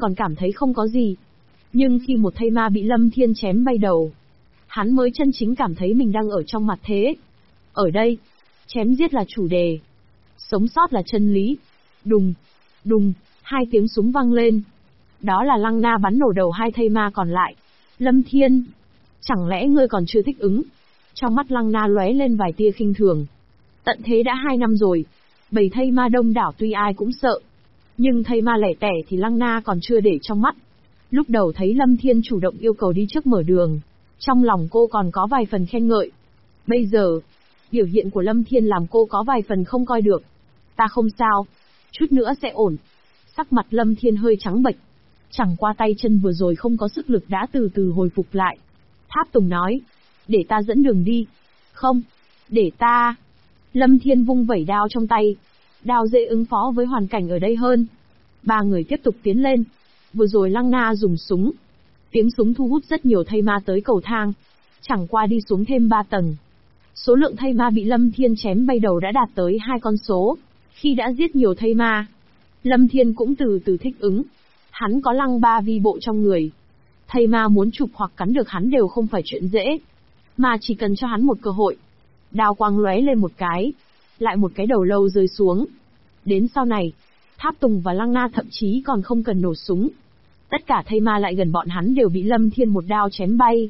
còn cảm thấy không có gì. Nhưng khi một thây ma bị Lâm Thiên chém bay đầu, hắn mới chân chính cảm thấy mình đang ở trong mặt thế. Ở đây, chém giết là chủ đề, sống sót là chân lý. Đùng, đùng, hai tiếng súng vang lên. Đó là Lăng Na bắn nổ đầu hai thây ma còn lại. Lâm Thiên, chẳng lẽ ngươi còn chưa thích ứng? Trong mắt Lăng Na lóe lên vài tia khinh thường. Tận thế đã 2 năm rồi, bầy thây ma đông đảo tuy ai cũng sợ, nhưng thây ma lẻ tẻ thì Lăng Na còn chưa để trong mắt. Lúc đầu thấy Lâm Thiên chủ động yêu cầu đi trước mở đường, trong lòng cô còn có vài phần khen ngợi. Bây giờ, biểu hiện của Lâm Thiên làm cô có vài phần không coi được. Ta không sao, chút nữa sẽ ổn. Sắc mặt Lâm Thiên hơi trắng bệch, chẳng qua tay chân vừa rồi không có sức lực đã từ từ hồi phục lại. Tháp Tùng nói, để ta dẫn đường đi. Không, để ta. Lâm Thiên vung vẩy đao trong tay. Đao dễ ứng phó với hoàn cảnh ở đây hơn. Ba người tiếp tục tiến lên. Vừa rồi Lăng Na dùng súng. Tiếng súng thu hút rất nhiều thây ma tới cầu thang. Chẳng qua đi xuống thêm 3 tầng. Số lượng thây ma bị Lâm Thiên chém bay đầu đã đạt tới 2 con số. Khi đã giết nhiều thây ma, Lâm Thiên cũng từ từ thích ứng. Hắn có Lăng Ba vi bộ trong người. Thây ma muốn chụp hoặc cắn được hắn đều không phải chuyện dễ, mà chỉ cần cho hắn một cơ hội. Đao quang lóe lên một cái, lại một cái đầu lâu rơi xuống. Đến sau này, Tháp Tùng và Lăng Na thậm chí còn không cần nổ súng. Tất cả thây ma lại gần bọn hắn đều bị Lâm Thiên một đao chém bay.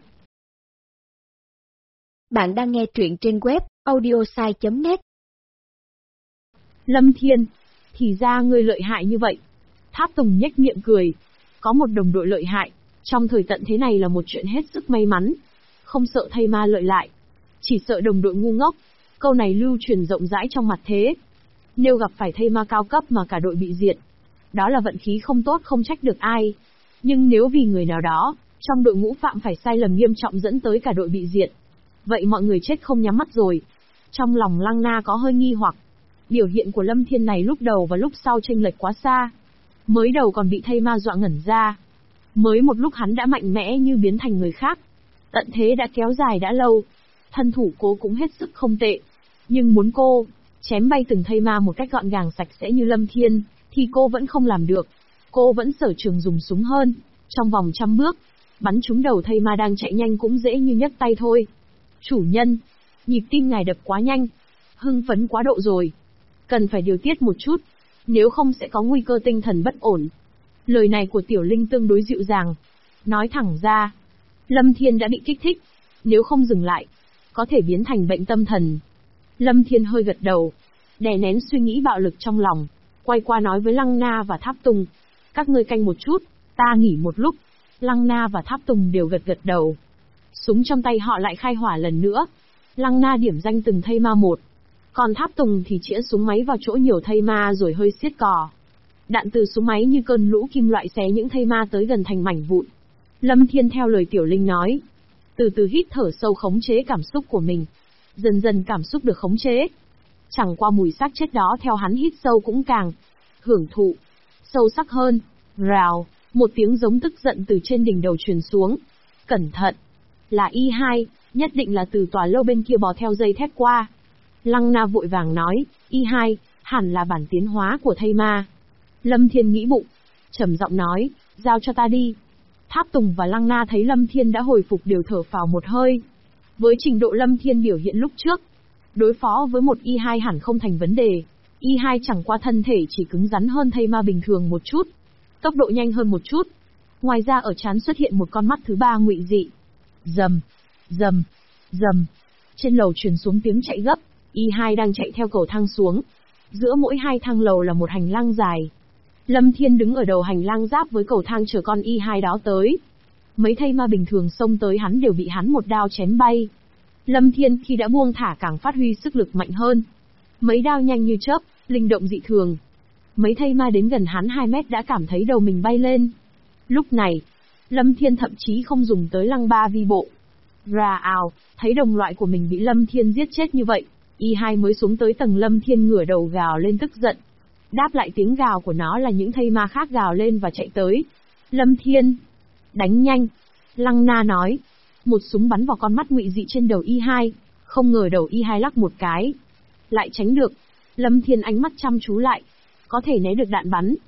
Bạn đang nghe truyện trên web audiosai.net. Lâm Thiên, thì ra ngươi lợi hại như vậy. Tháp Tùng nhếch miệng cười. Có một đồng đội lợi hại, trong thời tận thế này là một chuyện hết sức may mắn. Không sợ thây ma lợi lại, chỉ sợ đồng đội ngu ngốc. Câu này lưu truyền rộng rãi trong mặt thế. Nếu gặp phải thây ma cao cấp mà cả đội bị diệt, đó là vận khí không tốt không trách được ai. Nhưng nếu vì người nào đó, trong đội ngũ phạm phải sai lầm nghiêm trọng dẫn tới cả đội bị diệt, vậy mọi người chết không nhắm mắt rồi. Trong lòng Lăng Na có hơi nghi hoặc. Biểu hiện của Lâm Thiên này lúc đầu và lúc sau chênh lệch quá xa. Mới đầu còn bị thây ma dọa ngẩn ra. Mới một lúc hắn đã mạnh mẽ như biến thành người khác. Tận thế đã kéo dài đã lâu. Thân thủ cô cũng hết sức không tệ. Nhưng muốn cô chém bay từng thây ma một cách gọn gàng sạch sẽ như Lâm Thiên, thì cô vẫn không làm được. Cô vẫn sở trường dùng súng hơn. Trong vòng 100 bước, bắn trúng đầu thây ma đang chạy nhanh cũng dễ như nhấc tay thôi. Chủ nhân, nhịp tim ngài đập quá nhanh. Hưng phấn quá độ rồi. Cần phải điều tiết một chút, nếu không sẽ có nguy cơ tinh thần bất ổn. Lời này của Tiểu Linh tương đối dịu dàng. Nói thẳng ra, Lâm Thiên đã bị kích thích. Nếu không dừng lại, có thể biến thành bệnh tâm thần. Lâm Thiên hơi gật đầu, đè nén suy nghĩ bạo lực trong lòng. Quay qua nói với Lăng Na và Tháp Tùng. Các ngươi canh một chút, ta nghỉ một lúc. Lăng Na và Tháp Tùng đều gật đầu. Súng trong tay họ lại khai hỏa lần nữa. Lăng Na điểm danh từng thây ma một. Còn Tháp Tùng thì chĩa súng máy vào chỗ nhiều thây ma rồi hơi siết cò. Đạn từ súng máy như cơn lũ kim loại xé những thây ma tới gần thành mảnh vụn. Lâm Thiên theo lời Tiểu Linh nói, từ từ hít thở sâu khống chế cảm xúc của mình. Dần dần cảm xúc được khống chế. Chẳng qua mùi xác chết đó theo hắn hít sâu cũng càng hưởng thụ, sâu sắc hơn. Rào, một tiếng giống tức giận từ trên đỉnh đầu truyền xuống. Cẩn thận, là Y2, nhất định là từ tòa lâu bên kia bò theo dây thép qua. Lăng Na vội vàng nói, Y2, hẳn là bản tiến hóa của thây ma. Lâm Thiên nghĩ bụng, trầm giọng nói, giao cho ta đi. Tháp Tùng và Lăng Na thấy Lâm Thiên đã hồi phục đều thở phào một hơi. Với trình độ Lâm Thiên biểu hiện lúc trước, đối phó với một Y2 hẳn không thành vấn đề. Y2 chẳng qua thân thể chỉ cứng rắn hơn thây ma bình thường một chút, tốc độ nhanh hơn một chút. Ngoài ra ở trán xuất hiện một con mắt thứ ba ngụy dị. Rầm, rầm, rầm. Trên lầu truyền xuống tiếng chạy gấp. Y2 đang chạy theo cầu thang xuống. Giữa mỗi hai thang lầu là một hành lang dài. Lâm Thiên đứng ở đầu hành lang giáp với cầu thang chờ con Y2 đó tới. Mấy thây ma bình thường xông tới hắn đều bị hắn một đao chém bay. Lâm Thiên khi đã buông thả càng phát huy sức lực mạnh hơn. Mấy đao nhanh như chớp, linh động dị thường. Mấy thây ma đến gần hắn 2 mét đã cảm thấy đầu mình bay lên. Lúc này, Lâm Thiên thậm chí không dùng tới Lăng Ba vi bộ. Ra ào, thấy đồng loại của mình bị Lâm Thiên giết chết như vậy, Y2 mới xuống tới tầng Lâm Thiên ngửa đầu gào lên tức giận. Đáp lại tiếng gào của nó là những thây ma khác gào lên và chạy tới. Lâm Thiên, đánh nhanh. Lăng Na nói. Một súng bắn vào con mắt ngụy dị trên đầu Y2, không ngờ đầu Y2 lắc một cái. Lại tránh được. Lâm Thiên ánh mắt chăm chú lại. Có thể né được đạn bắn.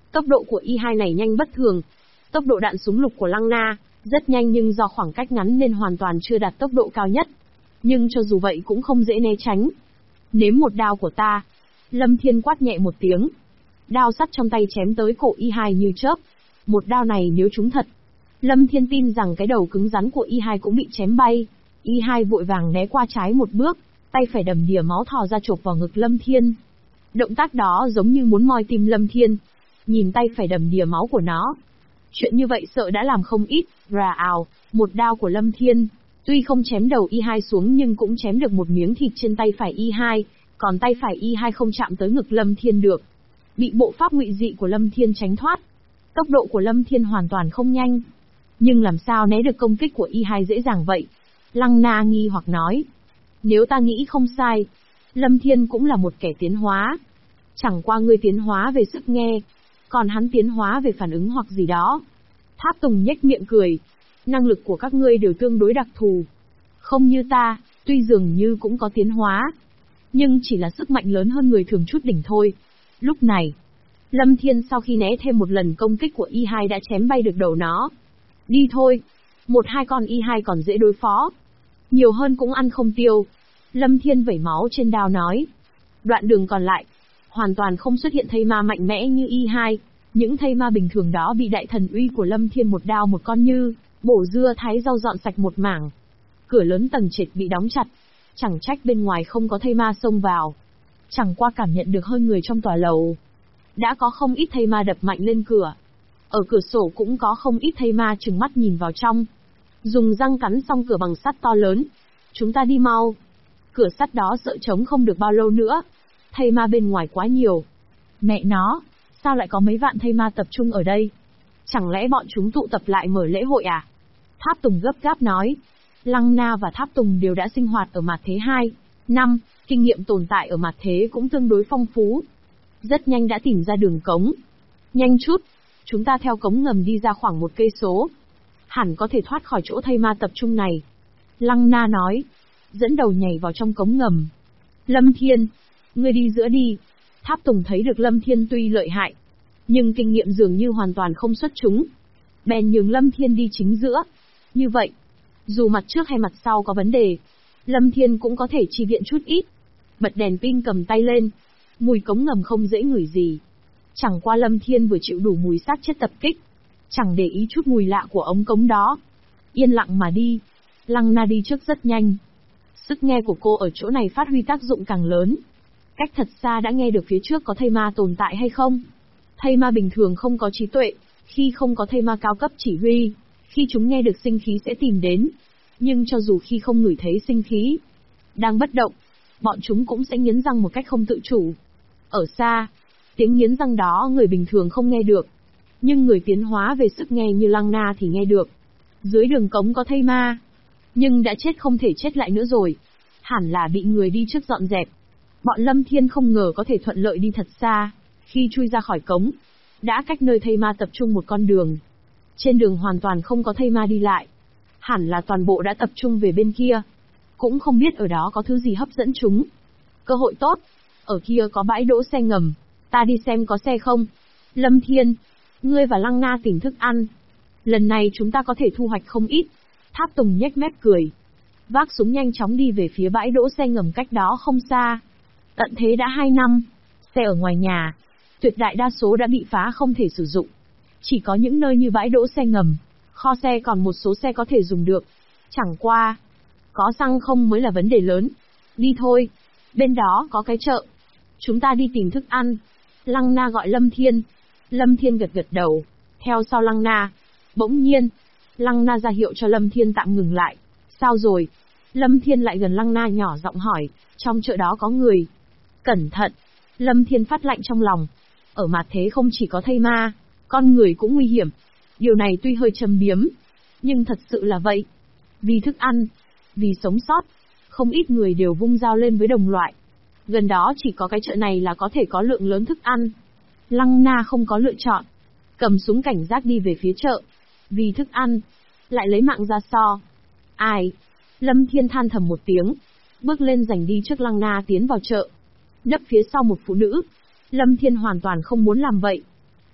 Tốc độ của Y2 này nhanh bất thường. Tốc độ đạn súng lục của Lăng Na rất nhanh, nhưng do khoảng cách ngắn nên hoàn toàn chưa đạt tốc độ cao nhất. Nhưng cho dù vậy cũng không dễ né tránh. Nếm một đao của ta. Lâm Thiên quát nhẹ một tiếng. Đao sắt trong tay chém tới cổ Y2 như chớp. Một đao này nếu trúng thật, Lâm Thiên tin rằng cái đầu cứng rắn của Y2 cũng bị chém bay. Y2 vội vàng né qua trái một bước, tay phải đầm đìa máu thò ra chộp vào ngực Lâm Thiên. Động tác đó giống như muốn moi tim Lâm Thiên. Nhìn tay phải đầm đìa máu của nó. Chuyện như vậy sợ đã làm không ít, rà ào, một đao của Lâm Thiên. Tuy không chém đầu Y2 xuống nhưng cũng chém được một miếng thịt trên tay phải Y2, còn tay phải Y2 không chạm tới ngực Lâm Thiên được. Bị bộ pháp ngụy dị của Lâm Thiên tránh thoát. Tốc độ của Lâm Thiên hoàn toàn không nhanh. Nhưng làm sao né được công kích của Y2 dễ dàng vậy? Lăng Na nghi hoặc nói. Nếu ta nghĩ không sai, Lâm Thiên cũng là một kẻ tiến hóa. Chẳng qua ngươi tiến hóa về sức nghe, còn hắn tiến hóa về phản ứng hoặc gì đó. Tháp Tùng nhếch miệng cười. Năng lực của các ngươi đều tương đối đặc thù. Không như ta, tuy dường như cũng có tiến hóa, nhưng chỉ là sức mạnh lớn hơn người thường chút đỉnh thôi. Lúc này, Lâm Thiên sau khi né thêm một lần công kích của Y2 đã chém bay được đầu nó. Đi thôi, một hai con Y2 còn dễ đối phó. Nhiều hơn cũng ăn không tiêu. Lâm Thiên vẩy máu trên đao nói. Đoạn đường còn lại, hoàn toàn không xuất hiện thây ma mạnh mẽ như Y2. Những thây ma bình thường đó bị đại thần uy của Lâm Thiên một đao một con như bổ dưa thái rau dọn sạch một mảng. Cửa lớn tầng trệt bị đóng chặt. Chẳng trách bên ngoài không có thây ma xông vào. Chẳng qua cảm nhận được hơi người trong tòa lầu. Đã có không ít thây ma đập mạnh lên cửa. Ở cửa sổ cũng có không ít thây ma trừng mắt nhìn vào trong. Dùng răng cắn xong cửa bằng sắt to lớn. Chúng ta đi mau. Cửa sắt đó sợ chống không được bao lâu nữa. Thây ma bên ngoài quá nhiều. Mẹ nó, sao lại có mấy vạn thây ma tập trung ở đây? Chẳng lẽ bọn chúng tụ tập lại mở lễ hội à? Tháp Tùng gấp gáp nói. Lăng Na và Tháp Tùng đều đã sinh hoạt ở mặt thế 2 năm, kinh nghiệm tồn tại ở mặt thế cũng tương đối phong phú. Rất nhanh đã tìm ra đường cống. Nhanh chút, chúng ta theo cống ngầm đi ra khoảng 1 cây số. Hẳn có thể thoát khỏi chỗ thây ma tập trung này. Lăng Na nói, dẫn đầu nhảy vào trong cống ngầm. Lâm Thiên, ngươi đi giữa đi. Tháp Tùng thấy được Lâm Thiên tuy lợi hại, nhưng kinh nghiệm dường như hoàn toàn không xuất chúng. Bèn nhường Lâm Thiên đi chính giữa. Như vậy, dù mặt trước hay mặt sau có vấn đề, Lâm Thiên cũng có thể chi viện chút ít. Bật đèn pin cầm tay lên. Mùi cống ngầm không dễ ngửi gì. Chẳng qua Lâm Thiên vừa chịu đủ mùi xác chết tập kích, chẳng để ý chút mùi lạ của ống cống đó. Yên lặng mà đi. Lăng Na đi trước rất nhanh. Sức nghe của cô ở chỗ này phát huy tác dụng càng lớn. Cách thật xa đã nghe được phía trước có thây ma tồn tại hay không. Thây ma bình thường không có trí tuệ, khi không có thây ma cao cấp chỉ huy, khi chúng nghe được sinh khí sẽ tìm đến. Nhưng cho dù khi không ngửi thấy sinh khí, đang bất động, bọn chúng cũng sẽ nghiến răng một cách không tự chủ. Ở xa, tiếng nghiến răng đó người bình thường không nghe được, nhưng người tiến hóa về sức nghe như Lăng Na thì nghe được. Dưới đường cống có thây ma, nhưng đã chết không thể chết lại nữa rồi. Hẳn là bị người đi trước dọn dẹp. Bọn Lâm Thiên không ngờ có thể thuận lợi đi thật xa. Khi chui ra khỏi cống, đã cách nơi thây ma tập trung một con đường. Trên đường hoàn toàn không có thây ma đi lại. Hẳn là toàn bộ đã tập trung về bên kia. Cũng không biết ở đó có thứ gì hấp dẫn chúng. Cơ hội tốt. Ở kia có bãi đỗ xe ngầm. Ta đi xem có xe không. Lâm Thiên, ngươi và Lăng Na tìm thức ăn. Lần này chúng ta có thể thu hoạch không ít. Tháp Tùng nhếch mép cười. Vác súng nhanh chóng đi về phía bãi đỗ xe ngầm cách đó không xa. Tận thế đã 2 năm. Xe ở ngoài nhà, tuyệt đại đa số đã bị phá không thể sử dụng. Chỉ có những nơi như bãi đỗ xe ngầm, kho xe còn một số xe có thể dùng được. Chẳng qua, có xăng không mới là vấn đề lớn. Đi thôi, bên đó có cái chợ. Chúng ta đi tìm thức ăn. Lăng Na gọi Lâm Thiên. Lâm Thiên gật gật đầu, theo sau Lăng Na. Bỗng nhiên, Lăng Na ra hiệu cho Lâm Thiên tạm ngừng lại. Sao rồi? Lâm Thiên lại gần Lăng Na nhỏ giọng hỏi, trong chợ đó có người. Cẩn thận! Lâm Thiên phát lạnh trong lòng. Ở mặt thế không chỉ có thây ma, con người cũng nguy hiểm. Điều này tuy hơi châm biếm, nhưng thật sự là vậy. Vì thức ăn, vì sống sót, không ít người đều vung dao lên với đồng loại. Gần đó chỉ có cái chợ này là có thể có lượng lớn thức ăn. Lăng Na không có lựa chọn, cầm súng cảnh giác đi về phía chợ. Vì thức ăn, lại lấy mạng ra so. Ai? Lâm Thiên than thầm một tiếng, bước lên giành đi trước Lăng Na tiến vào chợ. Nấp phía sau một phụ nữ. Lâm Thiên hoàn toàn không muốn làm vậy.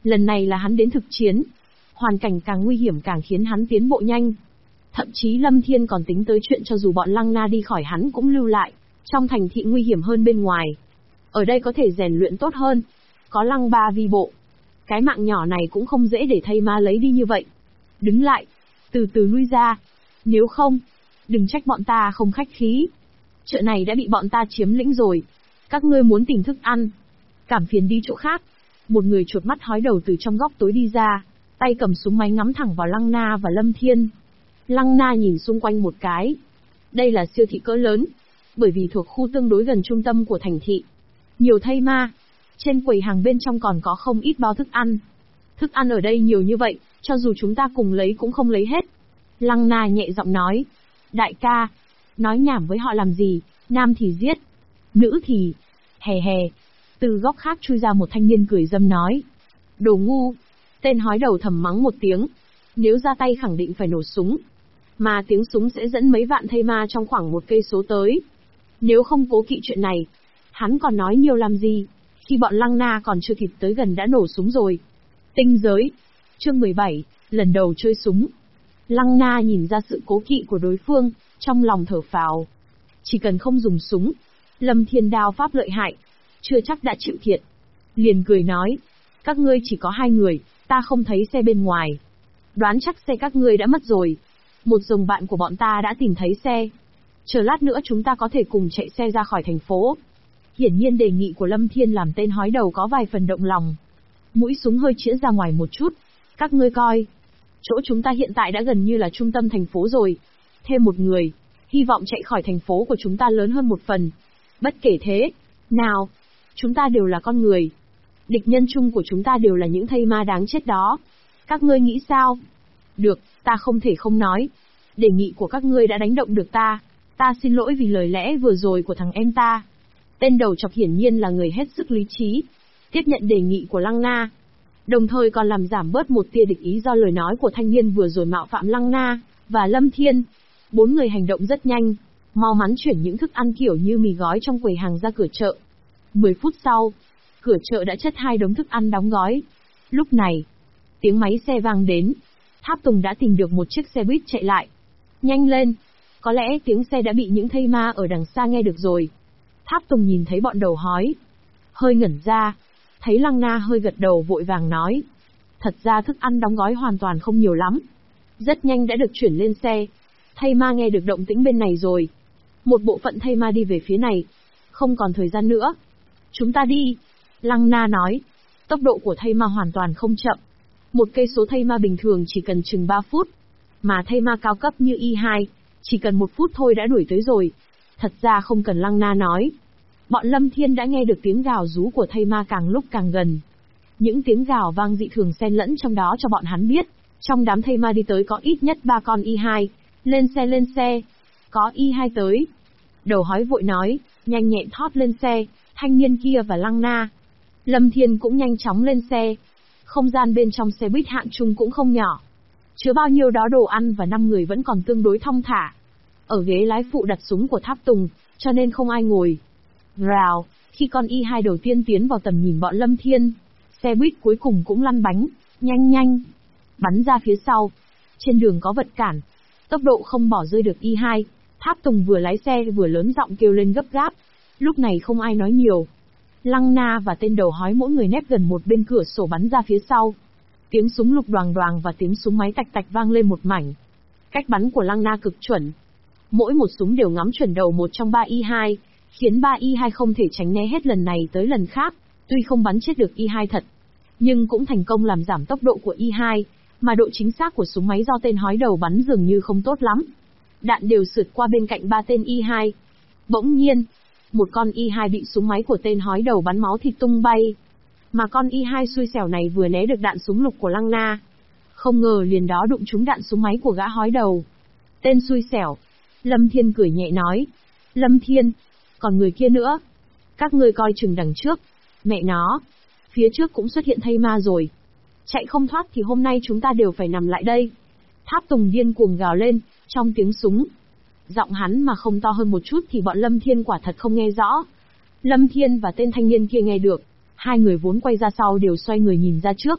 Lần này là hắn đến thực chiến. Hoàn cảnh càng nguy hiểm càng khiến hắn tiến bộ nhanh. Thậm chí Lâm Thiên còn tính tới chuyện cho dù bọn Lăng Na đi khỏi hắn cũng lưu lại. Trong thành thị nguy hiểm hơn bên ngoài. Ở đây có thể rèn luyện tốt hơn. Có Lăng Ba vi bộ. Cái mạng nhỏ này cũng không dễ để thây ma lấy đi như vậy. Đứng lại. Từ từ lui ra. Nếu không, đừng trách bọn ta không khách khí. Chợ này đã bị bọn ta chiếm lĩnh rồi. Các ngươi muốn tìm thức ăn. Cảm phiền đi chỗ khác. Một người chuột mắt hói đầu từ trong góc tối đi ra. Tay cầm súng máy ngắm thẳng vào Lăng Na và Lâm Thiên. Lăng Na nhìn xung quanh một cái. Đây là siêu thị cỡ lớn. Bởi vì thuộc khu tương đối gần trung tâm của thành thị. Nhiều thây ma. Trên quầy hàng bên trong còn có không ít bao thức ăn. Thức ăn ở đây nhiều như vậy, cho dù chúng ta cùng lấy cũng không lấy hết. Lăng Na nhẹ giọng nói. Đại ca, nói nhảm với họ làm gì, nam thì giết, nữ thì... Hè hè. Từ góc khác chui ra một thanh niên cười dâm nói. Đồ ngu. Tên hói đầu thầm mắng một tiếng. Nếu ra tay khẳng định phải nổ súng. Mà tiếng súng sẽ dẫn mấy vạn thây ma trong khoảng 1 cây số tới. Nếu không cố kỵ chuyện này, hắn còn nói nhiều làm gì, khi bọn Lăng Na còn chưa kịp tới gần đã nổ súng rồi. Tinh giới. Chương 17, lần đầu chơi súng. Lăng Na nhìn ra sự cố kỵ của đối phương, trong lòng thở phào. Chỉ cần không dùng súng, Lâm Thiên đao pháp lợi hại, chưa chắc đã chịu thiệt. Liền cười nói, các ngươi chỉ có 2 người, ta không thấy xe bên ngoài. Đoán chắc xe các ngươi đã mất rồi. Một dòng bạn của bọn ta đã tìm thấy xe. Chờ lát nữa chúng ta có thể cùng chạy xe ra khỏi thành phố. Hiển nhiên đề nghị của Lâm Thiên làm tên hói đầu có vài phần động lòng. Mũi súng hơi chĩa ra ngoài một chút. Các ngươi coi. Chỗ chúng ta hiện tại đã gần như là trung tâm thành phố rồi. Thêm một người, hy vọng chạy khỏi thành phố của chúng ta lớn hơn một phần. Bất kể thế, nào, chúng ta đều là con người. Địch nhân chung của chúng ta đều là những thây ma đáng chết đó. Các ngươi nghĩ sao? Được, ta không thể không nói. Đề nghị của các ngươi đã đánh động được ta. Ta xin lỗi vì lời lẽ vừa rồi của thằng em ta. Tên đầu chọc hiển nhiên là người hết sức lý trí. Tiếp nhận đề nghị của Lăng Na. Đồng thời còn làm giảm bớt một tia địch ý do lời nói của thanh niên vừa rồi mạo phạm Lăng Na và Lâm Thiên. 4 người hành động rất nhanh. Mau mắn chuyển những thức ăn kiểu như mì gói trong quầy hàng ra cửa chợ. 10 phút sau, cửa chợ đã chất 2 đống thức ăn đóng gói. Lúc này, tiếng máy xe vang đến. Tháp Tùng đã tìm được một chiếc xe buýt chạy lại. Nhanh lên! Có lẽ tiếng xe đã bị những thây ma ở đằng xa nghe được rồi. Tháp Tùng nhìn thấy bọn đầu hói. Hơi ngẩn ra. Thấy Lăng Na hơi gật đầu vội vàng nói. Thật ra thức ăn đóng gói hoàn toàn không nhiều lắm. Rất nhanh đã được chuyển lên xe. Thây ma nghe được động tĩnh bên này rồi. Một bộ phận thây ma đi về phía này. Không còn thời gian nữa. Chúng ta đi. Lăng Na nói. Tốc độ của thây ma hoàn toàn không chậm. 1 cây số thây ma bình thường chỉ cần chừng 3 phút. Mà thây ma cao cấp như Y2, chỉ cần 1 phút thôi đã đuổi tới rồi. Thật ra không cần Lăng Na nói. Bọn Lâm Thiên đã nghe được tiếng gào rú của thây ma càng lúc càng gần. Những tiếng gào vang dị thường xen lẫn trong đó cho bọn hắn biết. Trong đám thây ma đi tới có ít nhất 3 con Y2. Lên xe. Có Y2 tới. Đầu hói vội nói, nhanh nhẹn thoát lên xe, thanh niên kia và Lăng Na. Lâm Thiên cũng nhanh chóng lên xe. Không gian bên trong xe buýt hạng trung cũng không nhỏ. Chứa bao nhiêu đó đồ ăn và 5 người vẫn còn tương đối thong thả. Ở ghế lái phụ đặt súng của Tháp Tùng, cho nên không ai ngồi. Rào, khi con Y2 đầu tiên tiến vào tầm nhìn bọn Lâm Thiên, xe buýt cuối cùng cũng lăn bánh, nhanh, bắn ra phía sau. Trên đường có vật cản, tốc độ không bỏ rơi được Y2, Tháp Tùng vừa lái xe vừa lớn giọng kêu lên gấp gáp. Lúc này không ai nói nhiều. Lăng Na và tên đầu hói mỗi người nép gần một bên cửa sổ bắn ra phía sau. Tiếng súng lục đoàng đoàng và tiếng súng máy tạch tạch vang lên một mảnh. Cách bắn của Lăng Na cực chuẩn. Mỗi một súng đều ngắm chuẩn đầu một trong 3 Y2, khiến 3 Y2 không thể tránh né hết lần này tới lần khác. Tuy không bắn chết được Y2 thật, nhưng cũng thành công làm giảm tốc độ của Y2, mà độ chính xác của súng máy do tên hói đầu bắn dường như không tốt lắm. Đạn đều sượt qua bên cạnh 3 tên Y2. Bỗng nhiên, một con Y2 bị súng máy của tên hói đầu bắn máu thịt tung bay. Mà con Y2 xui xẻo này vừa né được đạn súng lục của Lăng Na. Không ngờ liền đó đụng trúng đạn súng máy của gã hói đầu. Tên xui xẻo. Lâm Thiên cười nhẹ nói. Lâm Thiên, còn người kia nữa. Các ngươi coi chừng đằng trước. Mẹ nó, phía trước cũng xuất hiện thây ma rồi. Chạy không thoát thì hôm nay chúng ta đều phải nằm lại đây. Tháp Tùng điên cuồng gào lên, trong tiếng súng. Giọng hắn mà không to hơn một chút thì bọn Lâm Thiên quả thật không nghe rõ. Lâm Thiên và tên thanh niên kia nghe được. 2 người vốn quay ra sau đều xoay người nhìn ra trước.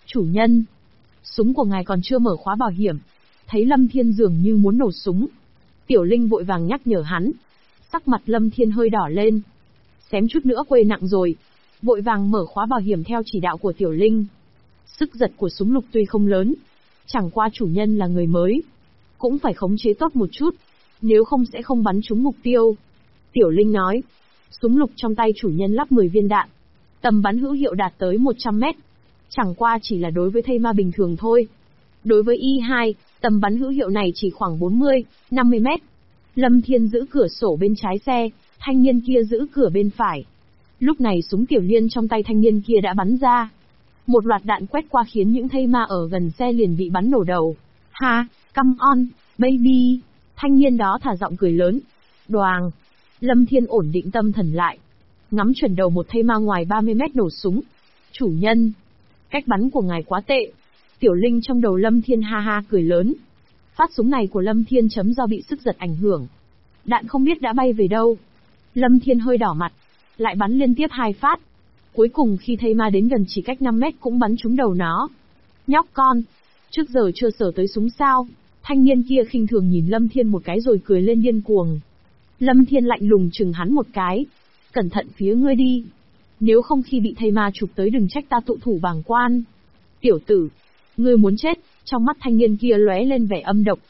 Chủ nhân, súng của ngài còn chưa mở khóa bảo hiểm. Thấy Lâm Thiên dường như muốn nổ súng, Tiểu Linh vội vàng nhắc nhở hắn. Sắc mặt Lâm Thiên hơi đỏ lên. Xém chút nữa quên nặng rồi. Vội vàng mở khóa bảo hiểm theo chỉ đạo của Tiểu Linh. Sức giật của súng lục tuy không lớn, chẳng qua chủ nhân là người mới, cũng phải khống chế tốt một chút, nếu không sẽ không bắn trúng mục tiêu. Tiểu Linh nói, súng lục trong tay chủ nhân lắp 10 viên đạn, tầm bắn hữu hiệu đạt tới 100 mét. Chẳng qua chỉ là đối với thây ma bình thường thôi. Đối với Y2, tầm bắn hữu hiệu này chỉ khoảng 40, 50 mét. Lâm Thiên giữ cửa sổ bên trái xe, thanh niên kia giữ cửa bên phải. Lúc này súng tiểu liên trong tay thanh niên kia đã bắn ra. Một loạt đạn quét qua khiến những thây ma ở gần xe liền bị bắn nổ đầu. Ha, come on, baby. Thanh niên đó thả giọng cười lớn. Đoàng. Lâm Thiên ổn định tâm thần lại. Ngắm chuẩn đầu một thây ma ngoài 30 mét nổ súng. Chủ nhân, cách bắn của ngài quá tệ. Tiểu Linh trong đầu Lâm Thiên ha ha cười lớn. Phát súng này của Lâm Thiên chấm do bị sức giật ảnh hưởng. Đạn không biết đã bay về đâu. Lâm Thiên hơi đỏ mặt. Lại bắn liên tiếp 2 phát. Cuối cùng khi thây ma đến gần chỉ cách 5 mét cũng bắn trúng đầu nó. Nhóc con, trước giờ chưa sở tới súng sao? Thanh niên kia khinh thường nhìn Lâm Thiên một cái rồi cười lên điên cuồng. Lâm Thiên lạnh lùng chừng hắn một cái. Cẩn thận phía ngươi đi. Nếu không khi bị thây ma chụp tới đừng trách ta tụ thủ bàng quan. Tiểu tử, ngươi muốn chết. Trong mắt thanh niên kia lóe lên vẻ âm độc.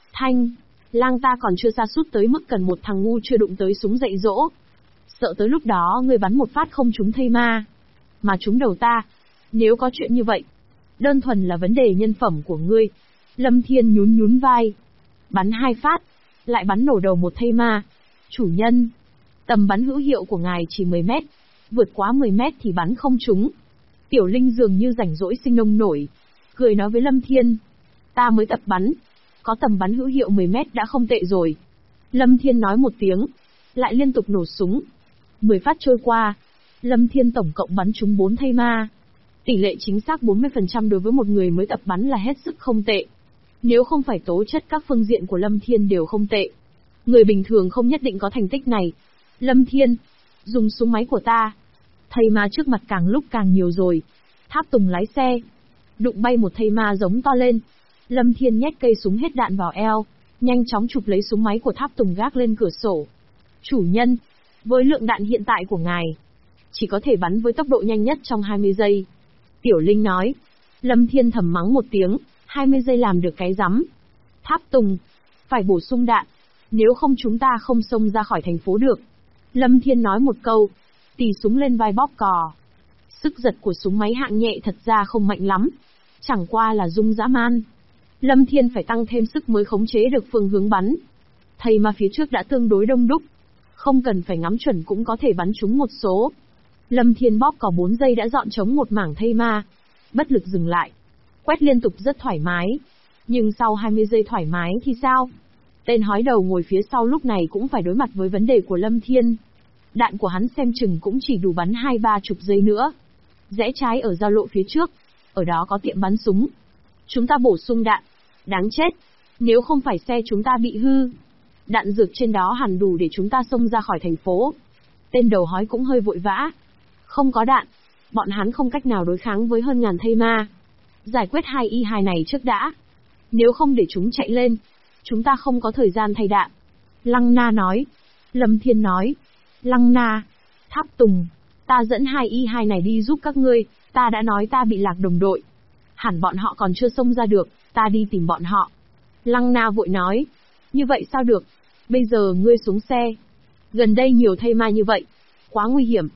Lang ta còn chưa sa sút tới mức cần một thằng ngu chưa đụng tới súng dạy dỗ. Sợ tới lúc đó ngươi bắn một phát không trúng thây ma, mà trúng đầu ta. Nếu có chuyện như vậy, đơn thuần là vấn đề nhân phẩm của ngươi. Lâm Thiên nhún vai. Bắn 2 phát, lại bắn nổ đầu một thây ma. Chủ nhân, tầm bắn hữu hiệu của ngài chỉ 10 mét, vượt quá 10 mét thì bắn không trúng. Tiểu Linh dường như rảnh rỗi sinh nông nổi, cười nói với Lâm Thiên. Ta mới tập bắn, có tầm bắn hữu hiệu 10 mét đã không tệ rồi. Lâm Thiên nói một tiếng, lại liên tục nổ súng. 10 phát trôi qua, Lâm Thiên tổng cộng bắn trúng 4 thây ma. Tỷ lệ chính xác 40% đối với một người mới tập bắn là hết sức không tệ. Nếu không phải tố chất các phương diện của Lâm Thiên đều không tệ, người bình thường không nhất định có thành tích này. Lâm Thiên, dùng súng máy của ta. Thây ma trước mặt càng lúc càng nhiều rồi. Tháp Tùng lái xe, đụng bay một thây ma giống to lên. Lâm Thiên nhét cây súng hết đạn vào eo, nhanh chóng chụp lấy súng máy của Tháp Tùng gác lên cửa sổ. Chủ nhân, với lượng đạn hiện tại của ngài, chỉ có thể bắn với tốc độ nhanh nhất trong 20 giây. Tiểu Linh nói. Lâm Thiên thầm mắng một tiếng, 20 giây làm được cái rắm. Tháp Tùng, phải bổ sung đạn, nếu không chúng ta không xông ra khỏi thành phố được. Lâm Thiên nói một câu, tì súng lên vai bóp cò. Sức giật của súng máy hạng nhẹ thật ra không mạnh lắm, chẳng qua là rung dã man. Lâm Thiên phải tăng thêm sức mới khống chế được phương hướng bắn. Thầy mà phía trước đã tương đối đông đúc, không cần phải ngắm chuẩn cũng có thể bắn trúng một số. Lâm Thiên bóp cò 4 giây đã dọn trống một mảng thây ma. Bất lực dừng lại. Quét liên tục rất thoải mái. Nhưng sau 20 giây thoải mái thì sao? Tên hói đầu ngồi phía sau lúc này cũng phải đối mặt với vấn đề của Lâm Thiên. Đạn của hắn xem chừng cũng chỉ đủ bắn 20-30 giây nữa. Rẽ trái ở giao lộ phía trước, ở đó có tiệm bắn súng. Chúng ta bổ sung đạn. Đáng chết, nếu không phải xe chúng ta bị hư, đạn dược trên đó hẳn đủ để chúng ta xông ra khỏi thành phố. Tên đầu hói cũng hơi vội vã. Không có đạn, bọn hắn không cách nào đối kháng với hơn ngàn thây ma. Giải quyết 2Y2 này trước đã. Nếu không để chúng chạy lên, chúng ta không có thời gian thay đạn. Lăng Na nói. Lâm Thiên nói. Lăng Na, Tháp Tùng, ta dẫn 2Y2 này đi giúp các ngươi, ta đã nói ta bị lạc đồng đội. Hẳn bọn họ còn chưa xông ra được, ta đi tìm bọn họ. Lăng Na vội nói. Như vậy sao được? Bây giờ ngươi xuống xe. Gần đây nhiều thây ma như vậy, quá nguy hiểm.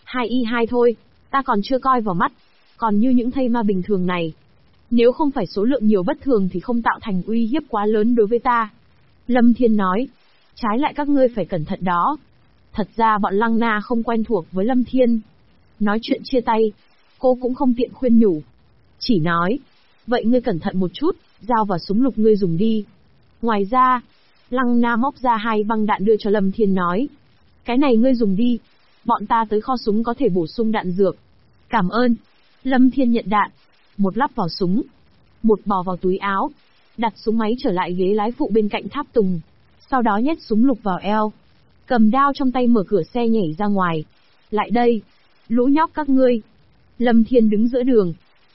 2Y2 thôi, ta còn chưa coi vào mắt. Còn như những thây ma bình thường này, nếu không phải số lượng nhiều bất thường thì không tạo thành uy hiếp quá lớn đối với ta. Lâm Thiên nói. Trái lại các ngươi phải cẩn thận đó. Thật ra bọn Lăng Na không quen thuộc với Lâm Thiên. Nói chuyện chia tay, cô cũng không tiện khuyên nhủ. Chỉ nói, vậy ngươi cẩn thận một chút, dao và súng lục ngươi dùng đi. Ngoài ra, Lăng Na móc ra 2 băng đạn đưa cho Lâm Thiên nói. Cái này ngươi dùng đi, bọn ta tới kho súng có thể bổ sung đạn dược. Cảm ơn. Lâm Thiên nhận đạn, một lắp vào súng, một bò vào túi áo, đặt súng máy trở lại ghế lái phụ bên cạnh Tháp Tùng. Sau đó nhét súng lục vào eo, cầm đao trong tay mở cửa xe nhảy ra ngoài. Lại đây, lũ nhóc các ngươi. Lâm Thiên đứng giữa đường,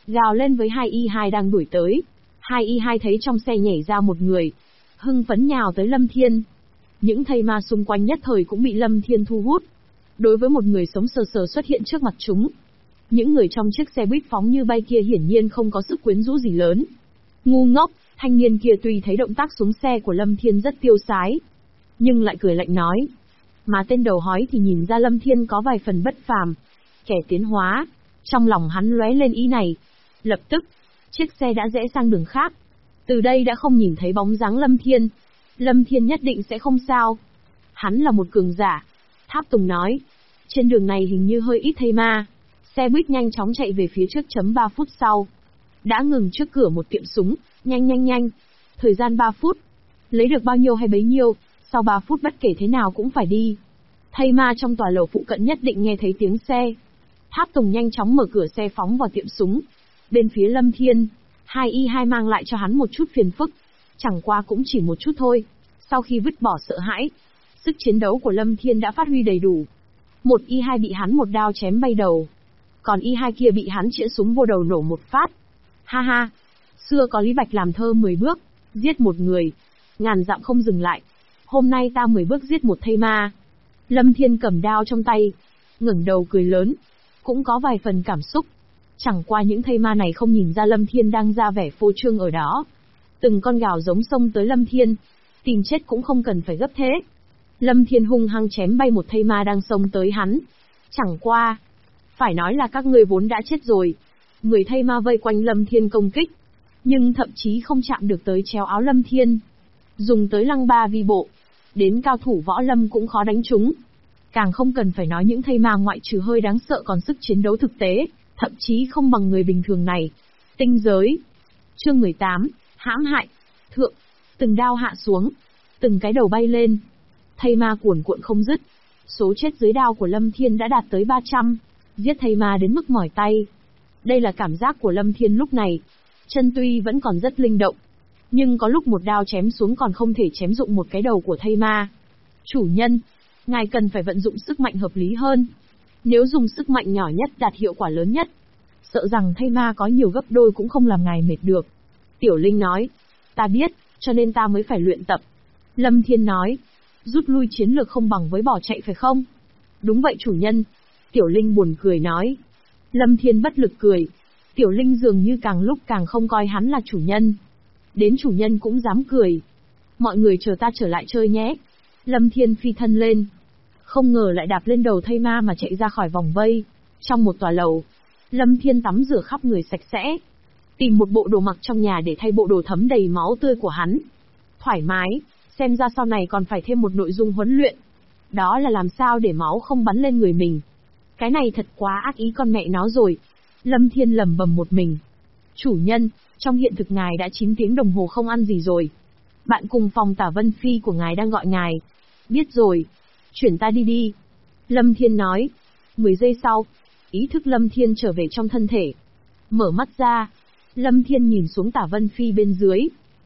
gào lên với 2Y2 đang đuổi tới. 2Y2 thấy trong xe nhảy ra một người, hưng phấn nhào tới Lâm Thiên. Những thây ma xung quanh nhất thời cũng bị Lâm Thiên thu hút. Đối với một người sống sờ sờ xuất hiện trước mặt chúng, những người trong chiếc xe buýt phóng như bay kia hiển nhiên không có sức quyến rũ gì lớn. Ngu ngốc, thanh niên kia tuy thấy động tác xuống xe của Lâm Thiên rất tiêu sái, nhưng lại cười lạnh nói. Mà tên đầu hói thì nhìn ra Lâm Thiên có vài phần bất phàm, kẻ tiến hóa. Trong lòng hắn lóe lên ý này. Lập tức, chiếc xe đã rẽ sang đường khác. Từ đây đã không nhìn thấy bóng dáng Lâm Thiên. Lâm Thiên nhất định sẽ không sao. Hắn là một cường giả. Tháp Tùng nói. Trên đường này hình như hơi ít thây ma. Xe buýt nhanh chóng chạy về phía trước. 3 phút sau, đã ngừng trước cửa một tiệm súng. Nhanh. Thời gian 3 phút. Lấy được bao nhiêu hay bấy nhiêu, sau 3 phút bất kể thế nào cũng phải đi. Thây ma trong tòa lầu phụ cận nhất định nghe thấy tiếng xe. Tháp Tùng nhanh chóng mở cửa xe phóng vào tiệm súng. Bên phía Lâm Thiên, 2Y2 mang lại cho hắn một chút phiền phức. Chẳng qua cũng chỉ một chút thôi. Sau khi vứt bỏ sợ hãi, sức chiến đấu của Lâm Thiên đã phát huy đầy đủ. Một Y2 bị hắn một đao chém bay đầu. Còn Y2 kia bị hắn chĩa súng vô đầu nổ một phát. Ha ha, xưa có Lý Bạch làm thơ 10 bước, giết một người, ngàn dặm không dừng lại. Hôm nay ta 10 bước giết một thây ma. Lâm Thiên cầm đao trong tay, ngẩng đầu cười lớn, cũng có vài phần cảm xúc. Chẳng qua những thây ma này không nhìn ra Lâm Thiên đang ra vẻ phô trương ở đó. Từng con gào giống xông tới Lâm Thiên, tìm chết cũng không cần phải gấp thế. Lâm Thiên hung hăng chém bay một thây ma đang xông tới hắn. Chẳng qua, phải nói là các ngươi vốn đã chết rồi. 10 thây ma vây quanh Lâm Thiên công kích, nhưng thậm chí không chạm được tới chéo áo Lâm Thiên. Dùng tới lăng ba vi bộ, đến cao thủ võ lâm cũng khó đánh chúng. Càng không cần phải nói những thây ma ngoại trừ hơi đáng sợ còn sức chiến đấu thực tế, thậm chí không bằng người bình thường này. Tinh giới. Chương 18, hãm hại. Thượng, từng đao hạ xuống, từng cái đầu bay lên. Thây ma cuồn cuộn không dứt. Số chết dưới đao của Lâm Thiên đã đạt tới 300. Giết thây ma đến mức mỏi tay. Đây là cảm giác của Lâm Thiên lúc này. Chân tuy vẫn còn rất linh động, nhưng có lúc một đao chém xuống còn không thể chém dụng một cái đầu của thây ma. Chủ nhân, ngài cần phải vận dụng sức mạnh hợp lý hơn. Nếu dùng sức mạnh nhỏ nhất đạt hiệu quả lớn nhất, sợ rằng thây ma có nhiều gấp đôi cũng không làm ngài mệt được. Tiểu Linh nói, ta biết, cho nên ta mới phải luyện tập. Lâm Thiên nói, rút lui chiến lược không bằng với bỏ chạy phải không? Đúng vậy chủ nhân. Tiểu Linh buồn cười nói. Lâm Thiên bất lực cười. Tiểu Linh dường như càng lúc càng không coi hắn là chủ nhân. Đến chủ nhân cũng dám cười. Mọi người chờ ta trở lại chơi nhé. Lâm Thiên phi thân lên. Không ngờ lại đạp lên đầu thây ma mà chạy ra khỏi vòng vây. Trong một tòa lầu, Lâm Thiên tắm rửa khắp người sạch sẽ. Tìm một bộ đồ mặc trong nhà để thay bộ đồ thấm đầy máu tươi của hắn. Thoải mái, xem ra sau này còn phải thêm một nội dung huấn luyện. Đó là làm sao để máu không bắn lên người mình. Cái này thật quá ác ý con mẹ nó rồi. Lâm Thiên lầm bầm một mình. Chủ nhân, trong hiện thực ngài đã 9 tiếng đồng hồ không ăn gì rồi. Bạn cùng phòng Tả Vân Phi của ngài đang gọi ngài. Biết rồi. Chuyển ta đi đi. Lâm Thiên nói. 10 giây sau, ý thức Lâm Thiên trở về trong thân thể. Mở mắt ra, Lâm Thiên nhìn xuống Tả Vân Phi bên dưới.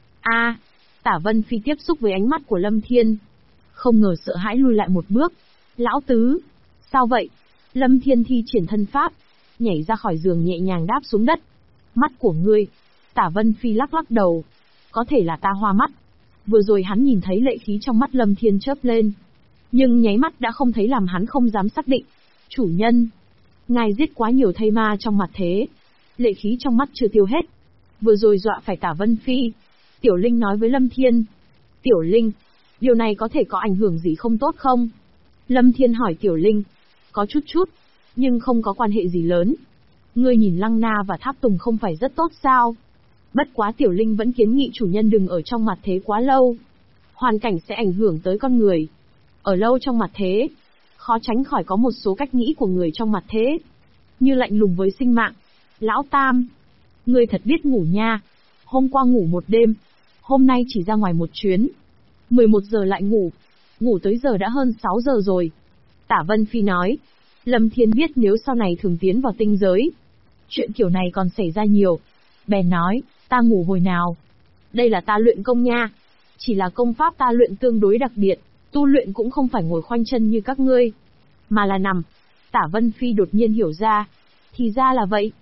Tả Vân Phi tiếp xúc với ánh mắt của Lâm Thiên. Không ngờ sợ hãi lùi lại một bước. Lão tứ. Sao vậy? Lâm Thiên thi triển thân pháp, nhảy ra khỏi giường nhẹ nhàng đáp xuống đất. Mắt của ngươi. Tả Vân Phi lắc lắc đầu. Có thể là ta hoa mắt. Vừa rồi hắn nhìn thấy lệ khí trong mắt Lâm Thiên chớp lên, nhưng nháy mắt đã không thấy làm hắn không dám xác định. Chủ nhân, ngài giết quá nhiều thây ma trong mặt thế. Lệ khí trong mắt chưa tiêu hết. Vừa rồi dọa phải Tả Vân Phi. Tiểu Linh nói với Lâm Thiên. Tiểu Linh, điều này có thể có ảnh hưởng gì không tốt không? Lâm Thiên hỏi Tiểu Linh. Có chút, nhưng không có quan hệ gì lớn. Ngươi nhìn Lăng Na và Tháp Tùng không phải rất tốt sao? Bất quá Tiểu Linh vẫn kiến nghị chủ nhân đừng ở trong mặt thế quá lâu. Hoàn cảnh sẽ ảnh hưởng tới con người. Ở lâu trong mặt thế, khó tránh khỏi có một số cách nghĩ của người trong mặt thế, như lạnh lùng với sinh mạng. Lão Tam, ngươi thật biết ngủ nha. Hôm qua ngủ một đêm, hôm nay chỉ ra ngoài một chuyến. 11 giờ lại ngủ tới giờ đã hơn 6 giờ rồi. Tả Vân Phi nói. Lâm Thiên biết nếu sau này thường tiến vào tinh giới, chuyện kiểu này còn xảy ra nhiều. Bèn nói, ta ngủ hồi nào? Đây là ta luyện công nha. Chỉ là công pháp ta luyện tương đối đặc biệt, tu luyện cũng không phải ngồi khoanh chân như các ngươi, mà là nằm. Tả Vân Phi đột nhiên hiểu ra. Thì ra là vậy.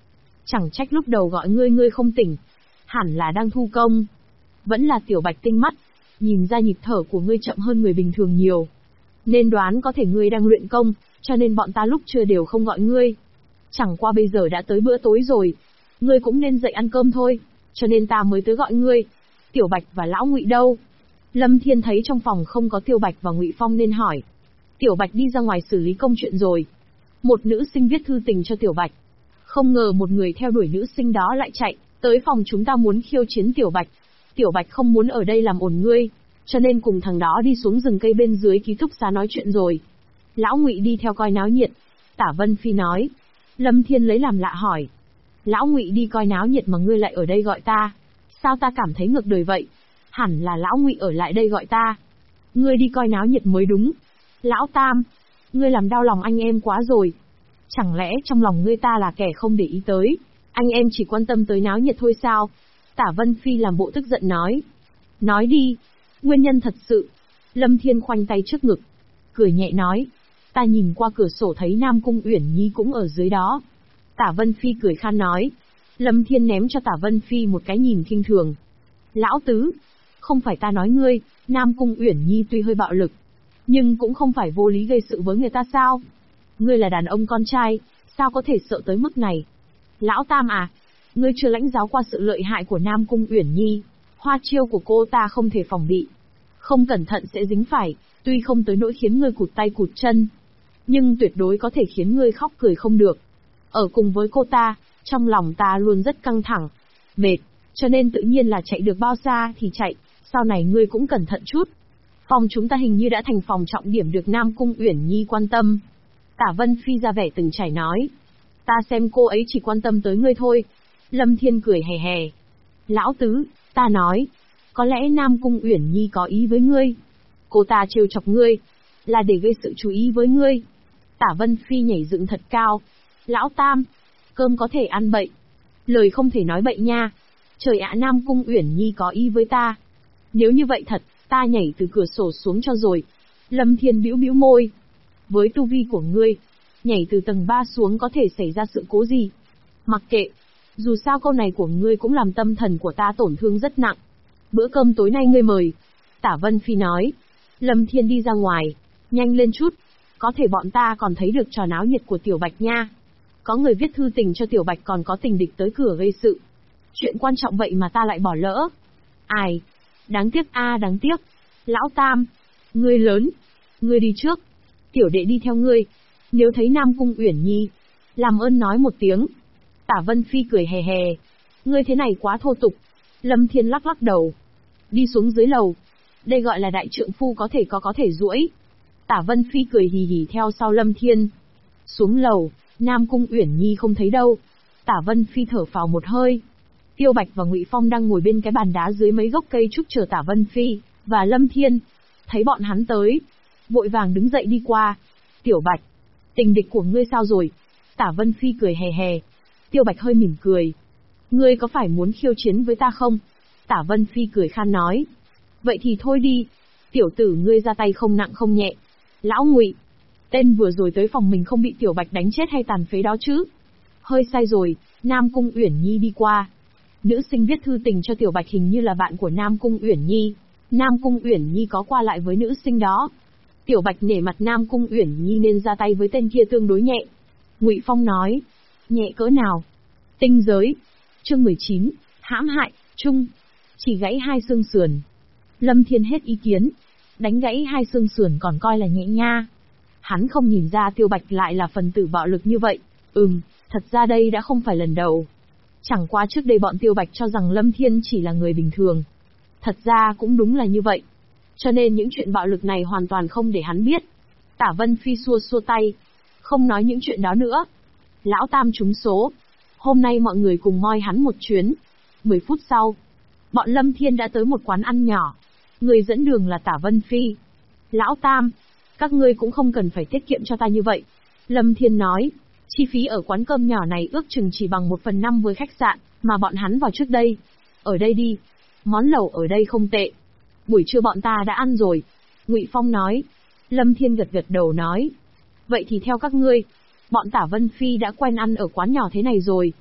Chẳng trách lúc đầu gọi ngươi không tỉnh. Hẳn là đang thu công. Vẫn là Tiểu Bạch tinh mắt. Nhìn ra nhịp thở của ngươi chậm hơn người bình thường nhiều. Nên đoán có thể ngươi đang luyện công, cho nên bọn ta lúc trưa đều không gọi ngươi. Chẳng qua bây giờ đã tới bữa tối rồi. Ngươi cũng nên dậy ăn cơm thôi. Cho nên ta mới tới gọi ngươi. Tiểu Bạch và Lão Ngụy đâu? Lâm Thiên thấy trong phòng không có Tiểu Bạch và Ngụy Phong nên hỏi. Tiểu Bạch đi ra ngoài xử lý công chuyện rồi. Một nữ sinh viết thư tình cho Tiểu Bạch. Không ngờ một người theo đuổi nữ sinh đó lại chạy tới phòng chúng ta muốn khiêu chiến Tiểu Bạch. Tiểu Bạch không muốn ở đây làm ổn ngươi, cho nên cùng thằng đó đi xuống rừng cây bên dưới ký túc xá nói chuyện rồi. Lão Ngụy đi theo coi náo nhiệt. Tả Vân Phi nói. Lâm Thiên lấy làm lạ hỏi. Lão Ngụy đi coi náo nhiệt mà ngươi lại ở đây gọi ta. Sao ta cảm thấy ngược đời vậy? Hẳn là Lão Ngụy ở lại đây gọi ta. Ngươi đi coi náo nhiệt mới đúng. Lão Tam, ngươi làm đau lòng anh em quá rồi. Chẳng lẽ trong lòng ngươi ta là kẻ không để ý tới, anh em chỉ quan tâm tới náo nhiệt thôi sao? Tả Vân Phi làm bộ tức giận nói. Nói đi, nguyên nhân thật sự. Lâm Thiên khoanh tay trước ngực, cười nhẹ nói. Ta nhìn qua cửa sổ thấy Nam Cung Uyển Nhi cũng ở dưới đó. Tả Vân Phi cười khan nói. Lâm Thiên ném cho Tả Vân Phi một cái nhìn khinh thường. Lão Tứ, không phải ta nói ngươi, Nam Cung Uyển Nhi tuy hơi bạo lực, nhưng cũng không phải vô lý gây sự với người ta sao? Ngươi là đàn ông con trai, sao có thể sợ tới mức này? Lão Tam à, ngươi chưa lãnh giáo qua sự lợi hại của Nam Cung Uyển Nhi, hoa chiêu của cô ta không thể phòng bị. Không cẩn thận sẽ dính phải, tuy không tới nỗi khiến ngươi cụt tay cụt chân, nhưng tuyệt đối có thể khiến ngươi khóc cười không được. Ở cùng với cô ta, trong lòng ta luôn rất căng thẳng, mệt, cho nên tự nhiên là chạy được bao xa thì chạy, sau này ngươi cũng cẩn thận chút. Phòng chúng ta hình như đã thành phòng trọng điểm được Nam Cung Uyển Nhi quan tâm. Tả Vân Phi ra vẻ từng trải nói. Ta xem cô ấy chỉ quan tâm tới ngươi thôi. Lâm Thiên cười hề hề. Lão Tứ, ta nói, có lẽ Nam Cung Uyển Nhi có ý với ngươi. Cô ta trêu chọc ngươi, là để gây sự chú ý với ngươi. Tả Vân Phi nhảy dựng thật cao. Lão Tam, cơm có thể ăn bậy, lời không thể nói bậy nha. Trời ạ, Nam Cung Uyển Nhi có ý với ta. Nếu như vậy thật, ta nhảy từ cửa sổ xuống cho rồi. Lâm Thiên bĩu bĩu môi. Với tu vi của ngươi, nhảy từ tầng 3 xuống có thể xảy ra sự cố gì? Mặc kệ, dù sao câu này của ngươi cũng làm tâm thần của ta tổn thương rất nặng. Bữa cơm tối nay ngươi mời. Tả Vân Phi nói. Lâm Thiên đi ra ngoài. Nhanh lên chút, có thể bọn ta còn thấy được trò náo nhiệt của Tiểu Bạch nha. Có người viết thư tình cho Tiểu Bạch còn có tình địch tới cửa gây sự. Chuyện quan trọng vậy mà ta lại bỏ lỡ. Ai? Đáng tiếc a, đáng tiếc. Lão Tam, ngươi lớn, ngươi đi trước. Tiểu đệ đi theo ngươi. Nếu thấy Nam Cung Uyển Nhi, làm ơn nói một tiếng. Tả Vân Phi cười hề hề. Ngươi thế này quá thô tục. Lâm Thiên lắc lắc đầu. Đi xuống dưới lầu. Đây gọi là đại trượng phu có thể duỗi. Tả Vân Phi cười hì hì theo sau Lâm Thiên. Xuống lầu, Nam Cung Uyển Nhi không thấy đâu. Tả Vân Phi thở phào một hơi. Tiêu Bạch và Ngụy Phong đang ngồi bên cái bàn đá dưới mấy gốc cây trúc chờ Tả Vân Phi và Lâm Thiên. Thấy bọn hắn tới, vội vàng đứng dậy đi qua. Tiểu Bạch, tình địch của ngươi sao rồi? Tả Vân Phi cười hề hề. Tiêu Bạch hơi mỉm cười. Ngươi có phải muốn khiêu chiến với ta không? Tả Vân Phi cười khan nói. Vậy thì thôi đi. Tiểu tử ngươi ra tay không nặng không nhẹ. Lão Ngụy, tên vừa rồi tới phòng mình không bị Tiểu Bạch đánh chết hay tàn phế đó chứ? Hơi sai rồi. Nam Cung Uyển Nhi đi qua. Nữ sinh viết thư tình cho Tiểu Bạch hình như là bạn của Nam Cung Uyển Nhi. Nam Cung Uyển Nhi có qua lại với nữ sinh đó. Tiểu Bạch nể mặt Nam Cung Uyển Nhi nên ra tay với tên kia tương đối nhẹ. Ngụy Phong nói. Nhẹ cỡ nào? Tinh giới. Chương 19, hãm hại, chung. Chỉ gãy 2 xương sườn. Lâm Thiên hết ý kiến. Đánh gãy 2 xương sườn còn coi là nhẹ nha. Hắn không nhìn ra Tiêu Bạch lại là phần tử bạo lực như vậy. Thật ra đây đã không phải lần đầu. Chẳng qua trước đây bọn Tiêu Bạch cho rằng Lâm Thiên chỉ là người bình thường. Thật ra cũng đúng là như vậy. Cho nên những chuyện bạo lực này hoàn toàn không để hắn biết. Tả Vân Phi xua xua tay. Không nói những chuyện đó nữa. Lão Tam trúng số. Hôm nay mọi người cùng moi hắn một chuyến. 10 phút sau, bọn Lâm Thiên đã tới một quán ăn nhỏ. Người dẫn đường là Tả Vân Phi. Lão Tam, các ngươi cũng không cần phải tiết kiệm cho ta như vậy. Lâm Thiên nói. Chi phí ở quán cơm nhỏ này ước chừng chỉ bằng 1/5 với khách sạn mà bọn hắn vào trước đây. Ở đây đi. Món lẩu ở đây không tệ. Buổi trưa bọn ta đã ăn rồi. Ngụy Phong nói. Lâm Thiên gật gật đầu nói. Vậy thì theo các ngươi. Bọn Tả Vân Phi đã quen ăn ở quán nhỏ thế này rồi.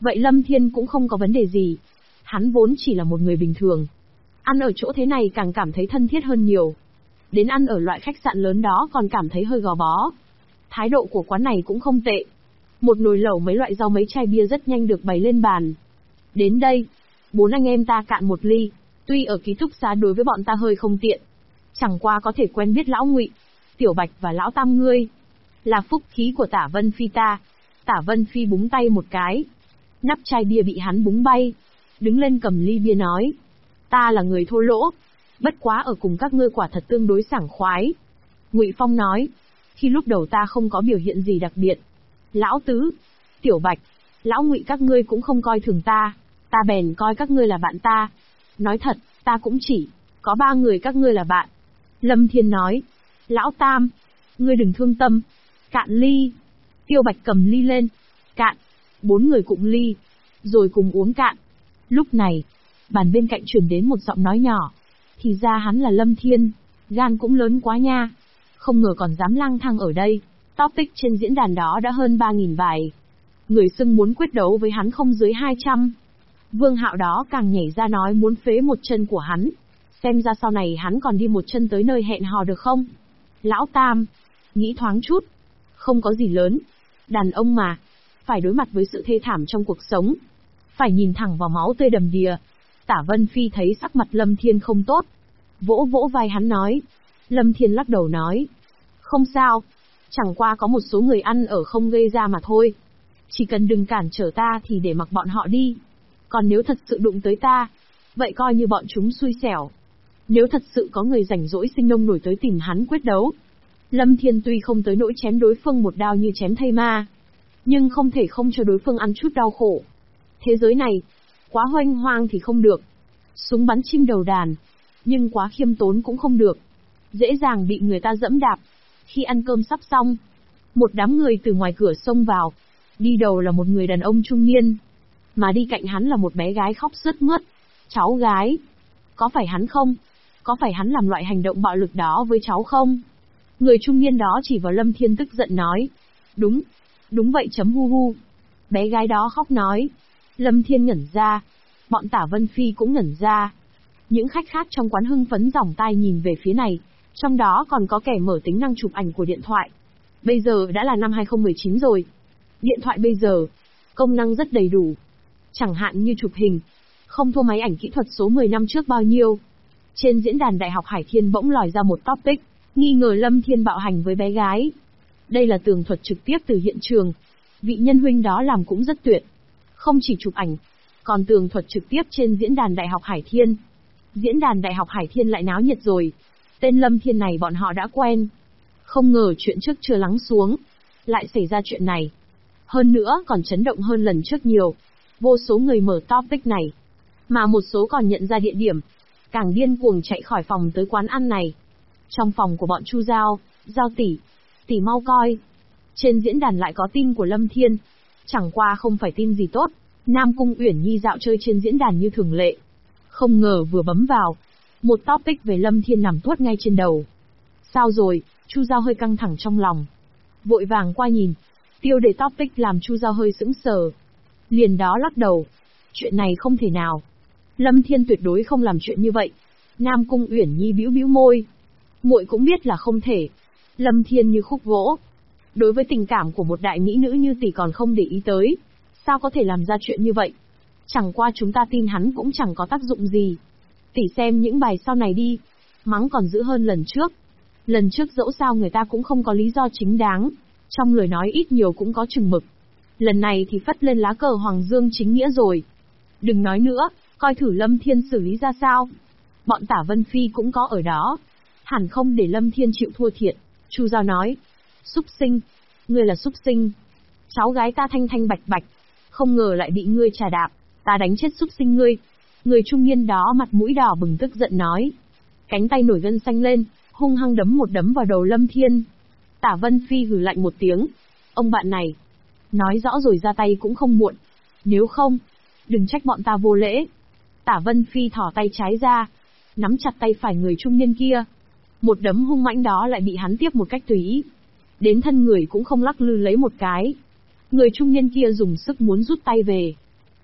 Vậy Lâm Thiên cũng không có vấn đề gì. Hắn vốn chỉ là một người bình thường. Ăn ở chỗ thế này càng cảm thấy thân thiết hơn nhiều. Đến ăn ở loại khách sạn lớn đó còn cảm thấy hơi gò bó. Thái độ của quán này cũng không tệ. Một nồi lẩu mấy loại rau mấy chai bia rất nhanh được bày lên bàn. Đến đây, 4 anh em ta cạn một ly. Tuy ở ký túc xá đối với bọn ta hơi không tiện, chẳng qua có thể quen biết lão Ngụy, Tiểu Bạch và lão Tam ngươi. Là phúc khí của Tả Vân Phi ta. Tả Vân Phi búng tay một cái. Nắp chai bia bị hắn búng bay. Đứng lên cầm ly bia nói. Ta là người thô lỗ. Bất quá ở cùng các ngươi quả thật tương đối sảng khoái. Ngụy Phong nói. Khi lúc đầu ta không có biểu hiện gì đặc biệt. Lão Tứ, Tiểu Bạch, lão Ngụy các ngươi cũng không coi thường ta. Ta bèn coi các ngươi là bạn ta. Nói thật, ta cũng chỉ có 3 người các ngươi là bạn. Lâm Thiên nói. Lão Tam, ngươi đừng thương tâm. Cạn ly. Tiêu Bạch cầm ly lên. Cạn. 4 người cụng ly. Rồi cùng uống cạn. Lúc này, bàn bên cạnh truyền đến một giọng nói nhỏ. Thì ra hắn là Lâm Thiên. Gan cũng lớn quá nha. Không ngờ còn dám lang thang ở đây. Topic trên diễn đàn đó đã hơn 3.000 bài. Người xưng muốn quyết đấu với hắn không dưới 200. Vương Hạo đó càng nhảy ra nói muốn phế một chân của hắn. Xem ra sau này hắn còn đi một chân tới nơi hẹn hò được không? Lão Tam, nghĩ thoáng chút. Không có gì lớn. Đàn ông mà, phải đối mặt với sự thê thảm trong cuộc sống. Phải nhìn thẳng vào máu tươi đầm đìa. Tả Vân Phi thấy sắc mặt Lâm Thiên không tốt. Vỗ vỗ vai hắn nói. Lâm Thiên lắc đầu nói. Không sao. Chẳng qua có một số người ăn ở không gây ra mà thôi. Chỉ cần đừng cản trở ta thì để mặc bọn họ đi. Còn nếu thật sự đụng tới ta, vậy coi như bọn chúng xui xẻo. Nếu thật sự có người rảnh rỗi sinh nông nổi tới tìm hắn quyết đấu, Lâm Thiên tuy không tới nỗi chém đối phương một đao như chém thây ma, nhưng không thể không cho đối phương ăn chút đau khổ. Thế giới này, quá hoanh hoang thì không được. Súng bắn chim đầu đàn, nhưng quá khiêm tốn cũng không được. Dễ dàng bị người ta dẫm đạp. Khi ăn cơm sắp xong, một đám người từ ngoài cửa xông vào. Đi đầu là một người đàn ông trung niên, mà đi cạnh hắn là một bé gái khóc sướt mướt. Cháu gái, có phải hắn không? Có phải hắn làm loại hành động bạo lực đó với cháu không? Người trung niên đó chỉ vào Lâm Thiên tức giận nói. Đúng, đúng vậy chấm hu hu. Bé gái đó khóc nói. Lâm Thiên ngẩn ra. Bọn Tả Vân Phi cũng ngẩn ra. Những khách khác trong quán hưng phấn giỏng tai nhìn về phía này. Trong đó còn có kẻ mở tính năng chụp ảnh của điện thoại. Bây giờ đã là năm 2019 rồi. Điện thoại bây giờ, công năng rất đầy đủ. Chẳng hạn như chụp hình, không thua máy ảnh kỹ thuật số 10 năm trước bao nhiêu. Trên diễn đàn Đại học Hải Thiên bỗng lòi ra một topic, nghi ngờ Lâm Thiên bạo hành với bé gái. Đây là tường thuật trực tiếp từ hiện trường. Vị nhân huynh đó làm cũng rất tuyệt. Không chỉ chụp ảnh, còn tường thuật trực tiếp trên diễn đàn Đại học Hải Thiên. Diễn đàn Đại học Hải Thiên lại náo nhiệt rồi. Tên Lâm Thiên này bọn họ đã quen. Không ngờ chuyện trước chưa lắng xuống, lại xảy ra chuyện này. Hơn nữa còn chấn động hơn lần trước nhiều. Vô số người mở topic này. Mà một số còn nhận ra địa điểm. Càng điên cuồng chạy khỏi phòng tới quán ăn này. Trong phòng của bọn Chu Giao, Giao tỷ mau coi. Trên diễn đàn lại có tin của Lâm Thiên. Chẳng qua không phải tin gì tốt. Nam Cung Uyển Nhi dạo chơi trên diễn đàn như thường lệ. Không ngờ vừa bấm vào, một topic về Lâm Thiên nằm tuốt ngay trên đầu. Sao rồi? Chu Giao hơi căng thẳng trong lòng. Vội vàng qua nhìn. Tiêu đề topic làm Chu Giao hơi sững sờ. Liền đó lắc đầu. Chuyện này không thể nào. Lâm Thiên tuyệt đối không làm chuyện như vậy. Nam Cung Uyển Nhi bĩu bĩu môi. Muội cũng biết là không thể. Lâm Thiên như khúc gỗ. Đối với tình cảm của một đại mỹ nữ như tỷ còn không để ý tới. Sao có thể làm ra chuyện như vậy? Chẳng qua chúng ta tin hắn cũng chẳng có tác dụng gì. Tỷ xem những bài sau này đi. Mắng còn dữ hơn lần trước. Lần trước dẫu sao người ta cũng không có lý do chính đáng. Trong lời nói ít nhiều cũng có chừng mực. Lần này thì phất lên lá cờ Hoàng Dương chính nghĩa rồi. Đừng nói nữa, coi thử Lâm Thiên xử lý ra sao. Bọn Tả Vân Phi cũng có ở đó. Hẳn không để Lâm Thiên chịu thua thiệt. Chu Giao nói. Súc sinh. Ngươi là súc sinh. Cháu gái ta thanh thanh bạch bạch. Không ngờ lại bị ngươi trà đạp. Ta đánh chết súc sinh ngươi. Người trung niên đó mặt mũi đỏ bừng tức giận nói. Cánh tay nổi gân xanh lên, hung hăng đấm một đấm vào đầu Lâm Thiên. Tả Vân Phi hừ lạnh một tiếng. Ông bạn này. Nói rõ rồi ra tay cũng không muộn. Nếu không, đừng trách bọn ta vô lễ. Tả Vân Phi thỏ tay trái ra, nắm chặt tay phải người trung niên kia. Một đấm hung mãnh đó lại bị hắn tiếp một cách tùy ý. Đến thân người cũng không lắc lư lấy một cái. Người trung niên kia dùng sức muốn rút tay về.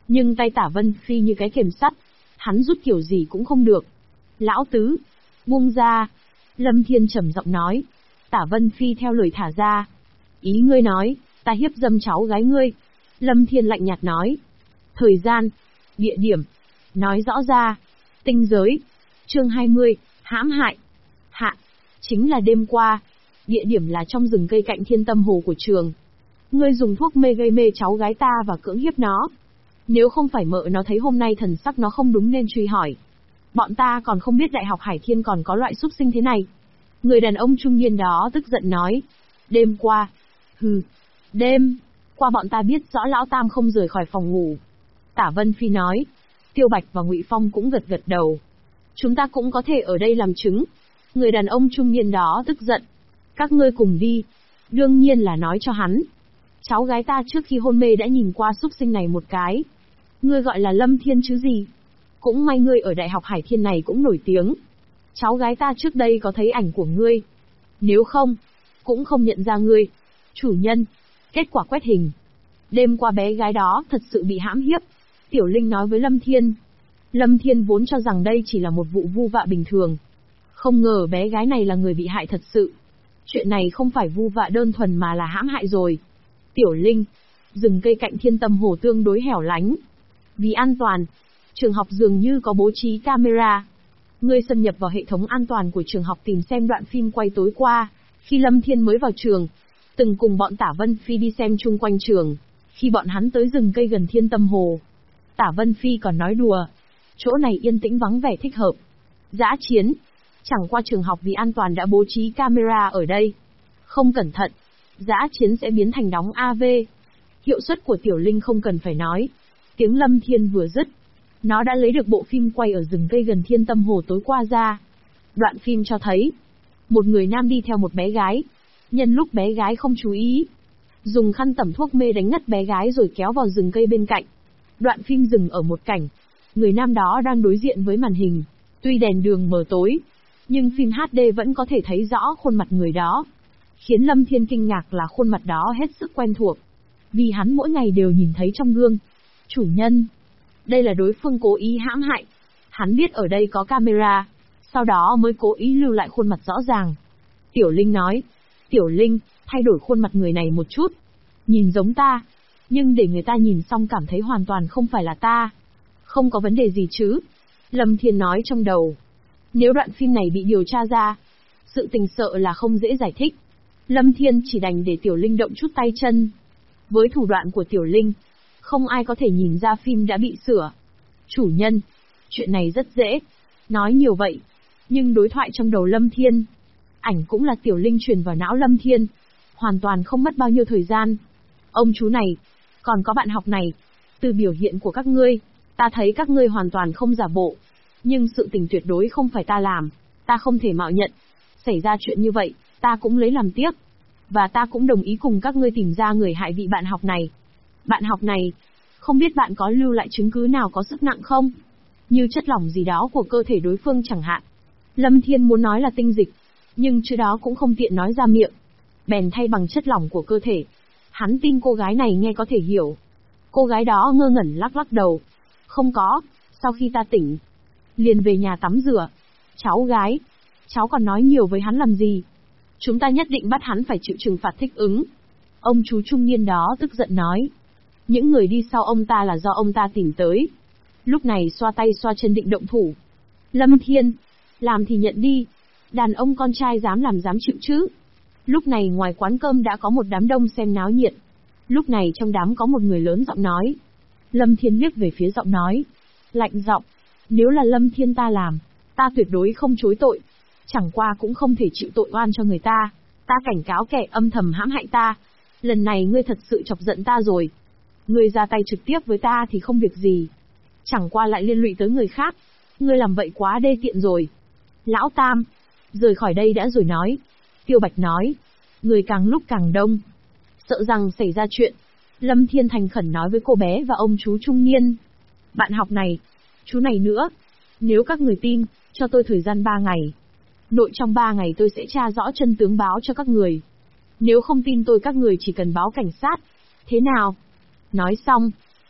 Nhưng tay Tả Vân Phi như cái kềm sắt, hắn rút kiểu gì cũng không được. Lão tứ, buông ra. Lâm Thiên trầm giọng nói. Tả Vân Phi theo lời thả ra. Ý ngươi nói, ta hiếp dâm cháu gái ngươi. Lâm Thiên lạnh nhạt nói. Thời gian, địa điểm, nói rõ ra. Tinh giới, chương 20, hãm hại. Hạ, chính là đêm qua. Địa điểm là trong rừng cây cạnh Thiên Tâm Hồ của trường. Ngươi dùng thuốc mê gây mê cháu gái ta và cưỡng hiếp nó. Nếu không phải mợ nó thấy hôm nay thần sắc nó không đúng nên truy hỏi. Bọn ta còn không biết Đại học Hải Thiên còn có loại súc sinh thế này. Người đàn ông trung niên đó tức giận nói. Đêm qua. Hừ. Đêm qua bọn ta biết rõ lão tam không rời khỏi phòng ngủ. Tả Vân Phi nói. Tiêu Bạch và Ngụy Phong cũng gật gật đầu. Chúng ta cũng có thể ở đây làm chứng. Người đàn ông trung niên đó tức giận. Các ngươi cùng đi. Đương nhiên là nói cho hắn. Cháu gái ta trước khi hôn mê đã nhìn qua súc sinh này một cái. Ngươi gọi là Lâm Thiên chứ gì? Cũng may ngươi ở Đại học Hải Thiên này cũng nổi tiếng. Cháu gái ta trước đây có thấy ảnh của ngươi. Nếu không, cũng không nhận ra ngươi. Chủ nhân, kết quả quét hình. Đêm qua bé gái đó thật sự bị hãm hiếp. Tiểu Linh nói với Lâm Thiên. Lâm Thiên vốn cho rằng đây chỉ là một vụ vu vạ bình thường. Không ngờ bé gái này là người bị hại thật sự. Chuyện này không phải vu vạ đơn thuần mà là hãm hại rồi. Tiểu Linh, rừng cây cạnh Thiên Tâm Hồ tương đối hẻo lánh. Vì an toàn, trường học dường như có bố trí camera. Ngươi xâm nhập vào hệ thống an toàn của trường học tìm xem đoạn phim quay tối qua, khi Lâm Thiên mới vào trường, từng cùng bọn Tả Vân Phi đi xem chung quanh trường, khi bọn hắn tới rừng cây gần Thiên Tâm Hồ. Tả Vân Phi còn nói đùa, chỗ này yên tĩnh vắng vẻ thích hợp. Dã chiến, chẳng qua trường học vì an toàn đã bố trí camera ở đây. Không cẩn thận, dã chiến sẽ biến thành đóng AV. Hiệu suất của Tiểu Linh không cần phải nói. Tiếng Lâm Thiên vừa dứt, nó đã lấy được bộ phim quay ở rừng cây gần Thiên Tâm Hồ tối qua ra. Đoạn phim cho thấy, một người nam đi theo một bé gái. Nhân lúc bé gái không chú ý, dùng khăn tẩm thuốc mê đánh ngất bé gái rồi kéo vào rừng cây bên cạnh. Đoạn phim dừng ở một cảnh, người nam đó đang đối diện với màn hình. Tuy đèn đường mờ tối, nhưng phim HD vẫn có thể thấy rõ khuôn mặt người đó. Khiến Lâm Thiên kinh ngạc là khuôn mặt đó hết sức quen thuộc. Vì hắn mỗi ngày đều nhìn thấy trong gương. Chủ nhân, đây là đối phương cố ý hãm hại. Hắn biết ở đây có camera, sau đó mới cố ý lưu lại khuôn mặt rõ ràng. Tiểu Linh nói, Tiểu Linh, thay đổi khuôn mặt người này một chút. Nhìn giống ta, nhưng để người ta nhìn xong cảm thấy hoàn toàn không phải là ta. Không có vấn đề gì chứ? Lâm Thiên nói trong đầu. Nếu đoạn phim này bị điều tra ra, sự tình sợ là không dễ giải thích. Lâm Thiên chỉ đành để Tiểu Linh động chút tay chân. Với thủ đoạn của Tiểu Linh, không ai có thể nhìn ra phim đã bị sửa. Chủ nhân, chuyện này rất dễ. Nói nhiều vậy, nhưng đối thoại trong đầu Lâm Thiên, ảnh cũng là Tiểu Linh truyền vào não Lâm Thiên. Hoàn toàn không mất bao nhiêu thời gian. Ông chú này, còn có bạn học này, từ biểu hiện của các ngươi, ta thấy các ngươi hoàn toàn không giả bộ. Nhưng sự tình tuyệt đối không phải ta làm, ta không thể mạo nhận. Xảy ra chuyện như vậy, ta cũng lấy làm tiếc. Và ta cũng đồng ý cùng các ngươi tìm ra người hại vị bạn học này. Bạn học này, không biết bạn có lưu lại chứng cứ nào có sức nặng không? Như chất lỏng gì đó của cơ thể đối phương chẳng hạn. Lâm Thiên muốn nói là tinh dịch, nhưng chữ đó cũng không tiện nói ra miệng. Bèn thay bằng chất lỏng của cơ thể. Hắn tin cô gái này nghe có thể hiểu. Cô gái đó ngơ ngẩn lắc lắc đầu. Không có, sau khi ta tỉnh, liền về nhà tắm rửa. Cháu gái, cháu còn nói nhiều với hắn làm gì? Chúng ta nhất định bắt hắn phải chịu trừng phạt thích ứng. Ông chú trung niên đó tức giận nói. Những người đi sau ông ta là do ông ta tìm tới. Lúc này xoa tay xoa chân định động thủ. Lâm Thiên, làm thì nhận đi. Đàn ông con trai dám làm dám chịu chứ. Lúc này ngoài quán cơm đã có một đám đông xem náo nhiệt. Lúc này trong đám có một người lớn giọng nói. Lâm Thiên liếc về phía giọng nói. Lạnh giọng. Nếu là Lâm Thiên ta làm, ta tuyệt đối không chối tội. Chẳng qua cũng không thể chịu tội oan cho người ta. Ta cảnh cáo kẻ âm thầm hãm hại ta. Lần này ngươi thật sự chọc giận ta rồi. Ngươi ra tay trực tiếp với ta thì không việc gì. Chẳng qua lại liên lụy tới người khác. Ngươi làm vậy quá đê tiện rồi. Lão Tam, rời khỏi đây đã rồi nói. Tiêu Bạch nói. Người càng lúc càng đông. Sợ rằng xảy ra chuyện. Lâm Thiên thành khẩn nói với cô bé và ông chú trung niên. Bạn học này, chú này nữa. Nếu các người tin, cho tôi thời gian 3 ngày. Nội trong 3 ngày tôi sẽ tra rõ chân tướng báo cho các người. Nếu không tin tôi các người chỉ cần báo cảnh sát. Thế nào? Nói xong,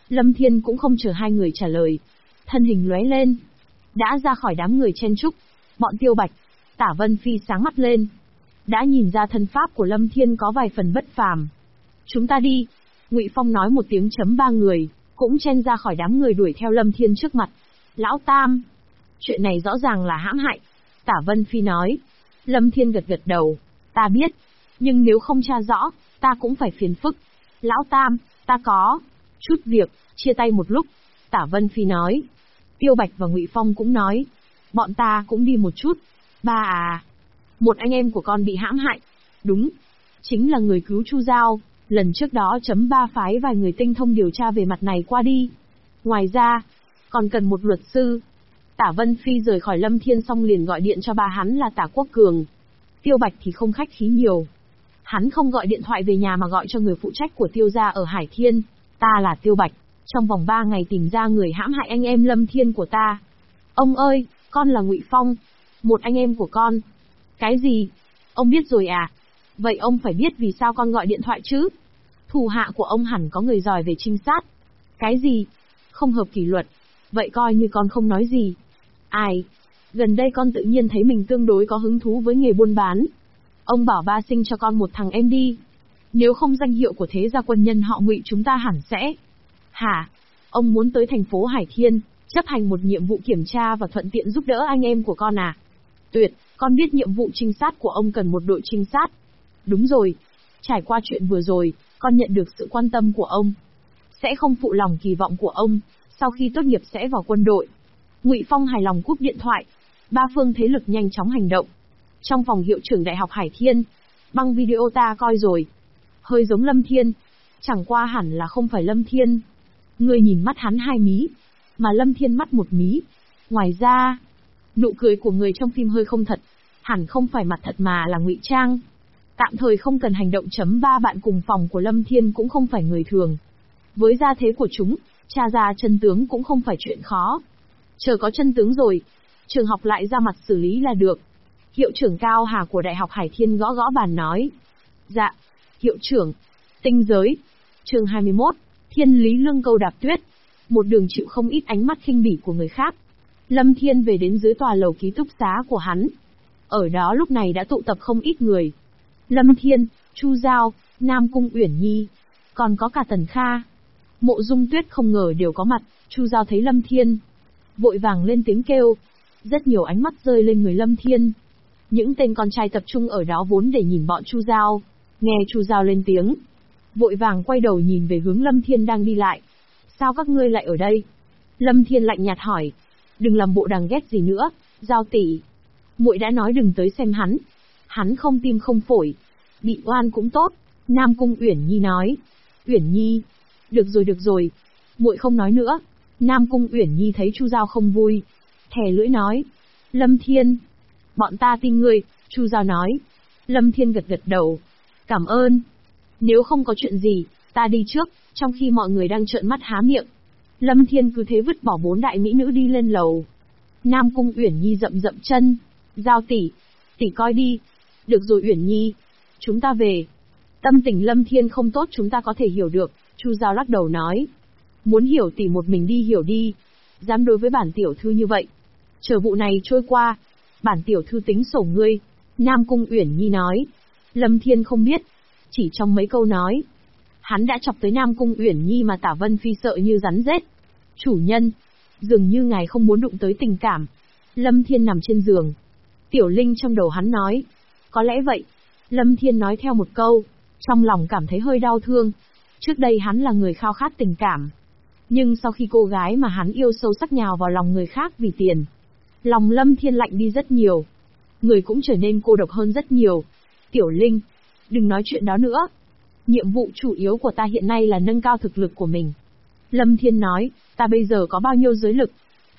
Lâm Thiên cũng không chờ hai người trả lời. Thân hình lóe lên. Đã ra khỏi đám người chen chúc. Bọn Tiêu Bạch, Tả Vân Phi sáng mắt lên. Đã nhìn ra thân pháp của Lâm Thiên có vài phần bất phàm. Chúng ta đi. Ngụy Phong nói một tiếng chấm ba người, cũng chen ra khỏi đám người đuổi theo Lâm Thiên trước mặt. Lão Tam. Chuyện này rõ ràng là hãm hại. Tả Vân Phi nói. Lâm Thiên gật gật đầu. Ta biết. Nhưng nếu không tra rõ, ta cũng phải phiền phức. Lão Tam, ta có chút việc, chia tay một lúc. Tả Vân Phi nói. Tiêu Bạch và Ngụy Phong cũng nói. Bọn ta cũng đi một chút. Ba à. Một anh em của con bị hãm hại. Đúng. Chính là người cứu Chu Giao. Lần trước đó chấm ba phái vài người tinh thông điều tra về mặt này qua đi. Ngoài ra, còn cần một luật sư. Tả Vân Phi rời khỏi Lâm Thiên xong liền gọi điện cho ba hắn là Tả Quốc Cường. Tiêu Bạch thì không khách khí nhiều. Hắn không gọi điện thoại về nhà mà gọi cho người phụ trách của Tiêu gia ở Hải Thiên. Ta là Tiêu Bạch, trong vòng 3 ngày tìm ra người hãm hại anh em Lâm Thiên của ta. Ông ơi, con là Ngụy Phong, một anh em của con. Cái gì? Ông biết rồi à? Vậy ông phải biết vì sao con gọi điện thoại chứ? Thủ hạ của ông hẳn có người giỏi về trinh sát. Cái gì? Không hợp kỷ luật. Vậy coi như con không nói gì. Ai? Gần đây con tự nhiên thấy mình tương đối có hứng thú với nghề buôn bán. Ông bảo ba sinh cho con một thằng em đi. Nếu không danh hiệu của thế gia quân nhân họ Ngụy chúng ta hẳn sẽ. Hả? Ông muốn tới thành phố Hải Thiên, chấp hành một nhiệm vụ kiểm tra và thuận tiện giúp đỡ anh em của con à? Tuyệt, con biết nhiệm vụ trinh sát của ông cần một đội trinh sát. Đúng rồi. Trải qua chuyện vừa rồi, con nhận được sự quan tâm của ông. Sẽ không phụ lòng kỳ vọng của ông, sau khi tốt nghiệp sẽ vào quân đội. Ngụy Phong hài lòng cúp điện thoại. Ba phương thế lực nhanh chóng hành động. Trong phòng hiệu trưởng Đại học Hải Thiên, băng video ta coi rồi. Hơi giống Lâm Thiên. Chẳng qua hẳn là không phải Lâm Thiên. Người nhìn mắt hắn 2 mí, mà Lâm Thiên mắt 1 mí. Ngoài ra, nụ cười của người trong phim hơi không thật. Hẳn không phải mặt thật mà là ngụy trang. Tạm thời không cần hành động chấm ba bạn cùng phòng của Lâm Thiên cũng không phải người thường. Với gia thế của chúng, tra ra chân tướng cũng không phải chuyện khó. Chờ có chân tướng rồi, trường học lại ra mặt xử lý là được. Hiệu trưởng Cao Hà của Đại học Hải Thiên gõ gõ bàn nói. Dạ, hiệu trưởng. Tinh giới. Chương 21, Thiên Lý Lương Câu Đạp Tuyết. Một đường chịu không ít ánh mắt khinh bỉ của người khác. Lâm Thiên về đến dưới tòa lầu ký túc xá của hắn. Ở đó lúc này đã tụ tập không ít người. Lâm Thiên, Chu Giao, Nam Cung Uyển Nhi, còn có cả Tần Kha. Mộ Dung Tuyết không ngờ đều có mặt. Chu Giao thấy Lâm Thiên, vội vàng lên tiếng kêu. Rất nhiều ánh mắt rơi lên người Lâm Thiên. Những tên con trai tập trung ở đó vốn để nhìn bọn Chu Giao. Nghe Chu Giao lên tiếng, vội vàng quay đầu nhìn về hướng Lâm Thiên đang đi lại. Sao các ngươi lại ở đây? Lâm Thiên lạnh nhạt hỏi. Đừng làm bộ đằng ghét gì nữa, Giao tỷ. Muội đã nói đừng tới xem hắn. Hắn không tim không phổi. Bị oan cũng tốt. Nam Cung Uyển Nhi nói. Uyển Nhi. Được rồi. Muội không nói nữa. Nam Cung Uyển Nhi thấy Chu Giao không vui. Thè lưỡi nói. Lâm Thiên. Bọn ta tin ngươi, Chu Giao nói. Lâm Thiên gật gật đầu. Cảm ơn. Nếu không có chuyện gì, ta đi trước, trong khi mọi người đang trợn mắt há miệng. Lâm Thiên cứ thế vứt bỏ 4 đại mỹ nữ đi lên lầu. Nam Cung Uyển Nhi dậm chân. Giao tỷ coi đi. Được rồi Uyển Nhi, chúng ta về. Tâm tình Lâm Thiên không tốt chúng ta có thể hiểu được, Chu Giao lắc đầu nói. Muốn hiểu tỷ một mình đi hiểu đi. Dám đối với bản tiểu thư như vậy. Chờ vụ này trôi qua, bản tiểu thư tính sổ ngươi. Nam Cung Uyển Nhi nói. Lâm Thiên không biết. Chỉ trong mấy câu nói, hắn đã chọc tới Nam Cung Uyển Nhi mà Tả Vân Phi sợ như rắn rết. Chủ nhân, dường như ngài không muốn đụng tới tình cảm. Lâm Thiên nằm trên giường. Tiểu Linh trong đầu hắn nói. Có lẽ vậy. Lâm Thiên nói theo một câu, trong lòng cảm thấy hơi đau thương. Trước đây hắn là người khao khát tình cảm. Nhưng sau khi cô gái mà hắn yêu sâu sắc nhào vào lòng người khác vì tiền, lòng Lâm Thiên lạnh đi rất nhiều. Người cũng trở nên cô độc hơn rất nhiều. Tiểu Linh, đừng nói chuyện đó nữa. Nhiệm vụ chủ yếu của ta hiện nay là nâng cao thực lực của mình. Lâm Thiên nói, ta bây giờ có bao nhiêu giới lực?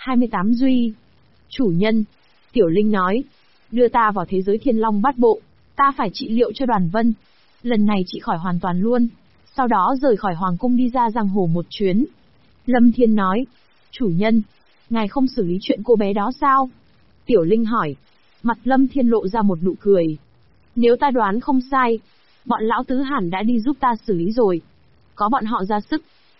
28 duy. Chủ nhân. Tiểu Linh nói, đưa ta vào thế giới Thiên Long Bát Bộ, ta phải trị liệu cho Đoàn Vân. Lần này trị khỏi hoàn toàn luôn. Sau đó rời khỏi Hoàng Cung đi ra giang hồ một chuyến. Lâm Thiên nói, chủ nhân, ngài không xử lý chuyện cô bé đó sao? Tiểu Linh hỏi. Mặt Lâm Thiên lộ ra một nụ cười. Nếu ta đoán không sai, bọn lão tứ hẳn đã đi giúp ta xử lý rồi. Có bọn họ ra sức,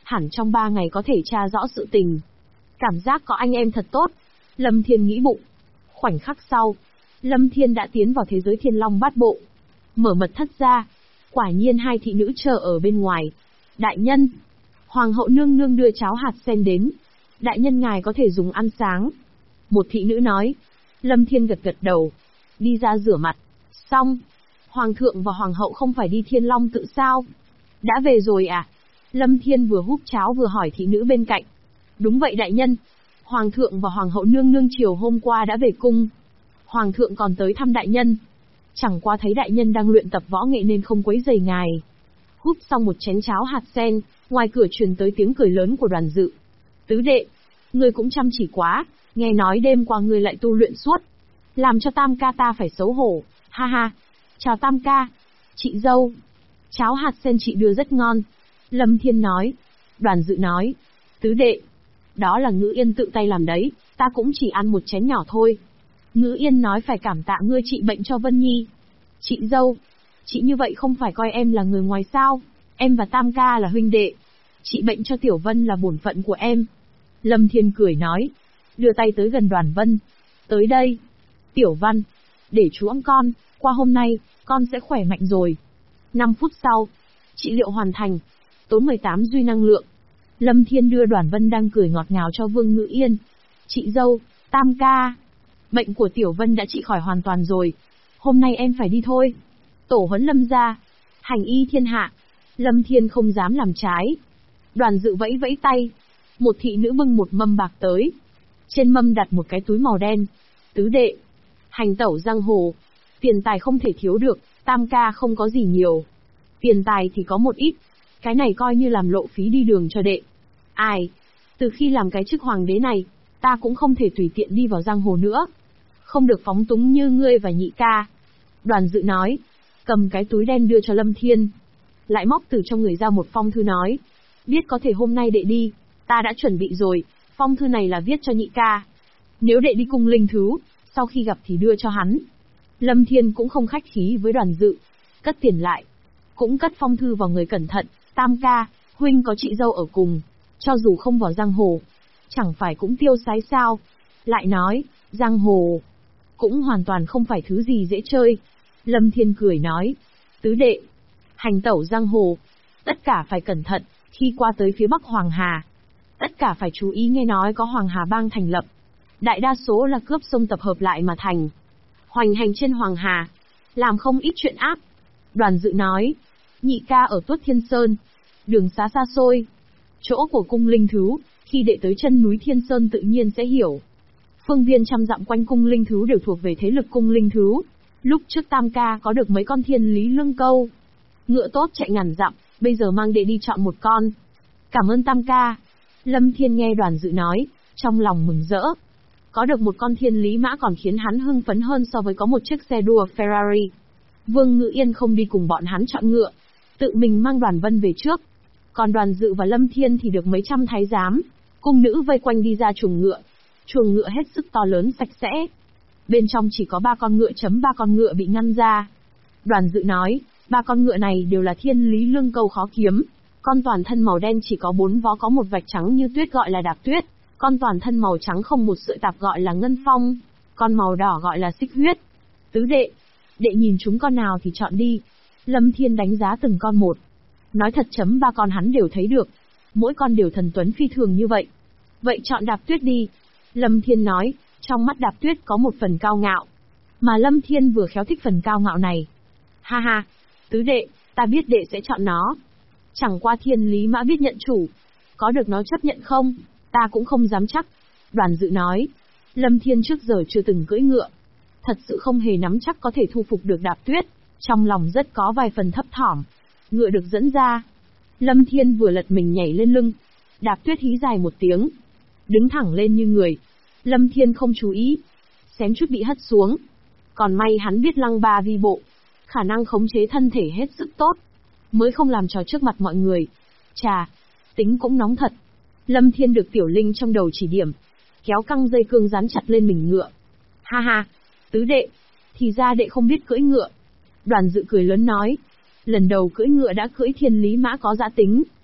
hẳn trong 3 ngày có thể tra rõ sự tình. Cảm giác có anh em thật tốt. Lâm Thiên nghĩ bụng. Khoảnh khắc sau, Lâm Thiên đã tiến vào thế giới Thiên Long Bát Bộ. Mở mật thất ra, quả nhiên 2 thị nữ chờ ở bên ngoài. Đại nhân, Hoàng hậu nương nương đưa cháo hạt sen đến. Đại nhân ngài có thể dùng ăn sáng. Một thị nữ nói. Lâm Thiên gật gật đầu. Đi ra rửa mặt. Xong. Hoàng thượng và Hoàng hậu không phải đi Thiên Long tự sao? Đã về rồi à? Lâm Thiên vừa húp cháo vừa hỏi thị nữ bên cạnh. Đúng vậy đại nhân. Hoàng thượng và Hoàng hậu nương nương chiều hôm qua đã về cung. Hoàng thượng còn tới thăm đại nhân. Chẳng qua thấy đại nhân đang luyện tập võ nghệ nên không quấy rầy ngài. Húp xong một chén cháo hạt sen, ngoài cửa truyền tới tiếng cười lớn của Đoàn Dự. Tứ đệ, ngươi cũng chăm chỉ quá, nghe nói đêm qua ngươi lại tu luyện suốt. Làm cho Tam ca ta phải xấu hổ, ha ha. Chào Tam ca. Chị dâu. Cháo hạt sen chị đưa rất ngon. Lâm Thiên nói. Đoàn Dự nói. Tứ đệ. Đó là Ngữ Yên tự tay làm đấy, ta cũng chỉ ăn một chén nhỏ thôi. Ngữ Yên nói phải cảm tạ ngươi trị bệnh cho Vân Nhi. Chị dâu. Chị như vậy không phải coi em là người ngoài sao? Em và Tam ca là huynh đệ. Trị bệnh cho Tiểu Vân là bổn phận của em. Lâm Thiên cười nói. Đưa tay tới gần Đoàn Vân. Tới đây. Tiểu Văn. Để chú ẵm con, qua hôm nay, con sẽ khỏe mạnh rồi. 5 phút sau. Trị liệu hoàn thành. Tốn 18 duy năng lượng. Lâm Thiên đưa Đoàn Vân đang cười ngọt ngào cho Vương Ngữ Yên. Chị dâu, Tam ca. Bệnh của Tiểu Vân đã trị khỏi hoàn toàn rồi. Hôm nay em phải đi thôi. Tổ huấn Lâm gia. Hành y thiên hạ. Lâm Thiên không dám làm trái. Đoàn Dự vẫy vẫy tay. Một thị nữ bưng một mâm bạc tới. Trên mâm đặt một cái túi màu đen. Tứ đệ. Hành tẩu giang hồ. Tiền tài không thể thiếu được, Tam ca không có gì nhiều. Tiền tài thì có một ít. Cái này coi như làm lộ phí đi đường cho đệ. Ai? Từ khi làm cái chức hoàng đế này, ta cũng không thể tùy tiện đi vào giang hồ nữa. Không được phóng túng như ngươi và nhị ca. Đoàn Dự nói. Cầm cái túi đen đưa cho Lâm Thiên. Lại móc từ trong người ra một phong thư nói. Biết có thể hôm nay đệ đi, ta đã chuẩn bị rồi, phong thư này là viết cho nhị ca. Nếu đệ đi cung linh thứ, sau khi gặp thì đưa cho hắn. Lâm Thiên cũng không khách khí với Đoàn Dự. Cất tiền lại. Cũng cất phong thư vào người cẩn thận. Tam ca, huynh có chị dâu ở cùng. Cho dù không vào giang hồ, chẳng phải cũng tiêu sái sao. Lại nói, giang hồ cũng hoàn toàn không phải thứ gì dễ chơi. Lâm Thiên cười nói. Tứ đệ. Hành tẩu giang hồ. Tất cả phải cẩn thận, khi qua tới phía bắc Hoàng Hà. Tất cả phải chú ý nghe nói có Hoàng Hà bang thành lập. Đại đa số là cướp sông tập hợp lại mà thành. Hoành hành trên Hoàng Hà. Làm không ít chuyện ác. Đoàn Dự nói. Nhị ca ở Tuất Thiên Sơn. Đường xá xa xôi. Chỗ của cung linh thứ, khi đệ tới chân núi Thiên Sơn tự nhiên sẽ hiểu. Phương viên trăm dặm quanh cung linh thứ đều thuộc về thế lực cung linh thứ. Lúc trước Tam ca có được mấy con thiên lý lương câu. Ngựa tốt chạy ngàn dặm, bây giờ mang đệ đi chọn một con. Cảm ơn Tam ca. Lâm Thiên nghe Đoàn Dự nói, trong lòng mừng rỡ. Có được một con thiên lý mã còn khiến hắn hưng phấn hơn so với có một chiếc xe đua Ferrari. Vương Ngữ Yên không đi cùng bọn hắn chọn ngựa, tự mình mang Đoàn Vân về trước. Còn Đoàn Dự và Lâm Thiên thì được mấy trăm thái giám, cung nữ vây quanh đi ra chuồng ngựa. Chuồng ngựa hết sức to lớn sạch sẽ. Bên trong chỉ có 3 con ngựa chấm 3 con ngựa bị ngăn ra. Đoàn Dự nói, 3 con ngựa này đều là thiên lý lương câu khó kiếm. Con toàn thân màu đen chỉ có 4 vó có một vạch trắng như tuyết gọi là đạp tuyết. Con toàn thân màu trắng không một sợi tạp gọi là ngân phong. Con màu đỏ gọi là xích huyết. Tứ đệ. Đệ nhìn chúng con nào thì chọn đi. Lâm Thiên đánh giá từng con một. Nói thật chấm 3 con hắn đều thấy được. Mỗi con đều thần tuấn phi thường như vậy. Vậy chọn đạp tuyết đi. Lâm Thiên nói, trong mắt đạp tuyết có một phần cao ngạo. Mà Lâm Thiên vừa khéo thích phần cao ngạo này. Ha ha, tứ đệ, ta biết đệ sẽ chọn nó. Chẳng qua thiên lý mã biết nhận chủ. Có được nó chấp nhận không? Ta cũng không dám chắc. Đoàn Dự nói, Lâm Thiên trước giờ chưa từng cưỡi ngựa. Thật sự không hề nắm chắc có thể thu phục được đạp tuyết. Trong lòng rất có vài phần thấp thỏm. Ngựa được dẫn ra. Lâm Thiên vừa lật mình nhảy lên lưng. Đạp tuyết hí dài một tiếng. Đứng thẳng lên như người. Lâm Thiên không chú ý. Xém chút bị hất xuống. Còn may hắn biết lăng ba vi bộ. Khả năng khống chế thân thể hết sức tốt. Mới không làm trò trước mặt mọi người. Chà, tính cũng nóng thật. Lâm Thiên được Tiểu Linh trong đầu chỉ điểm. Kéo căng dây cương dán chặt lên mình ngựa. Ha ha, tứ đệ. Thì ra đệ không biết cưỡi ngựa. Đoàn Dự cười lớn nói. Lần đầu cưỡi ngựa đã cưỡi thiên lý mã có dã tính.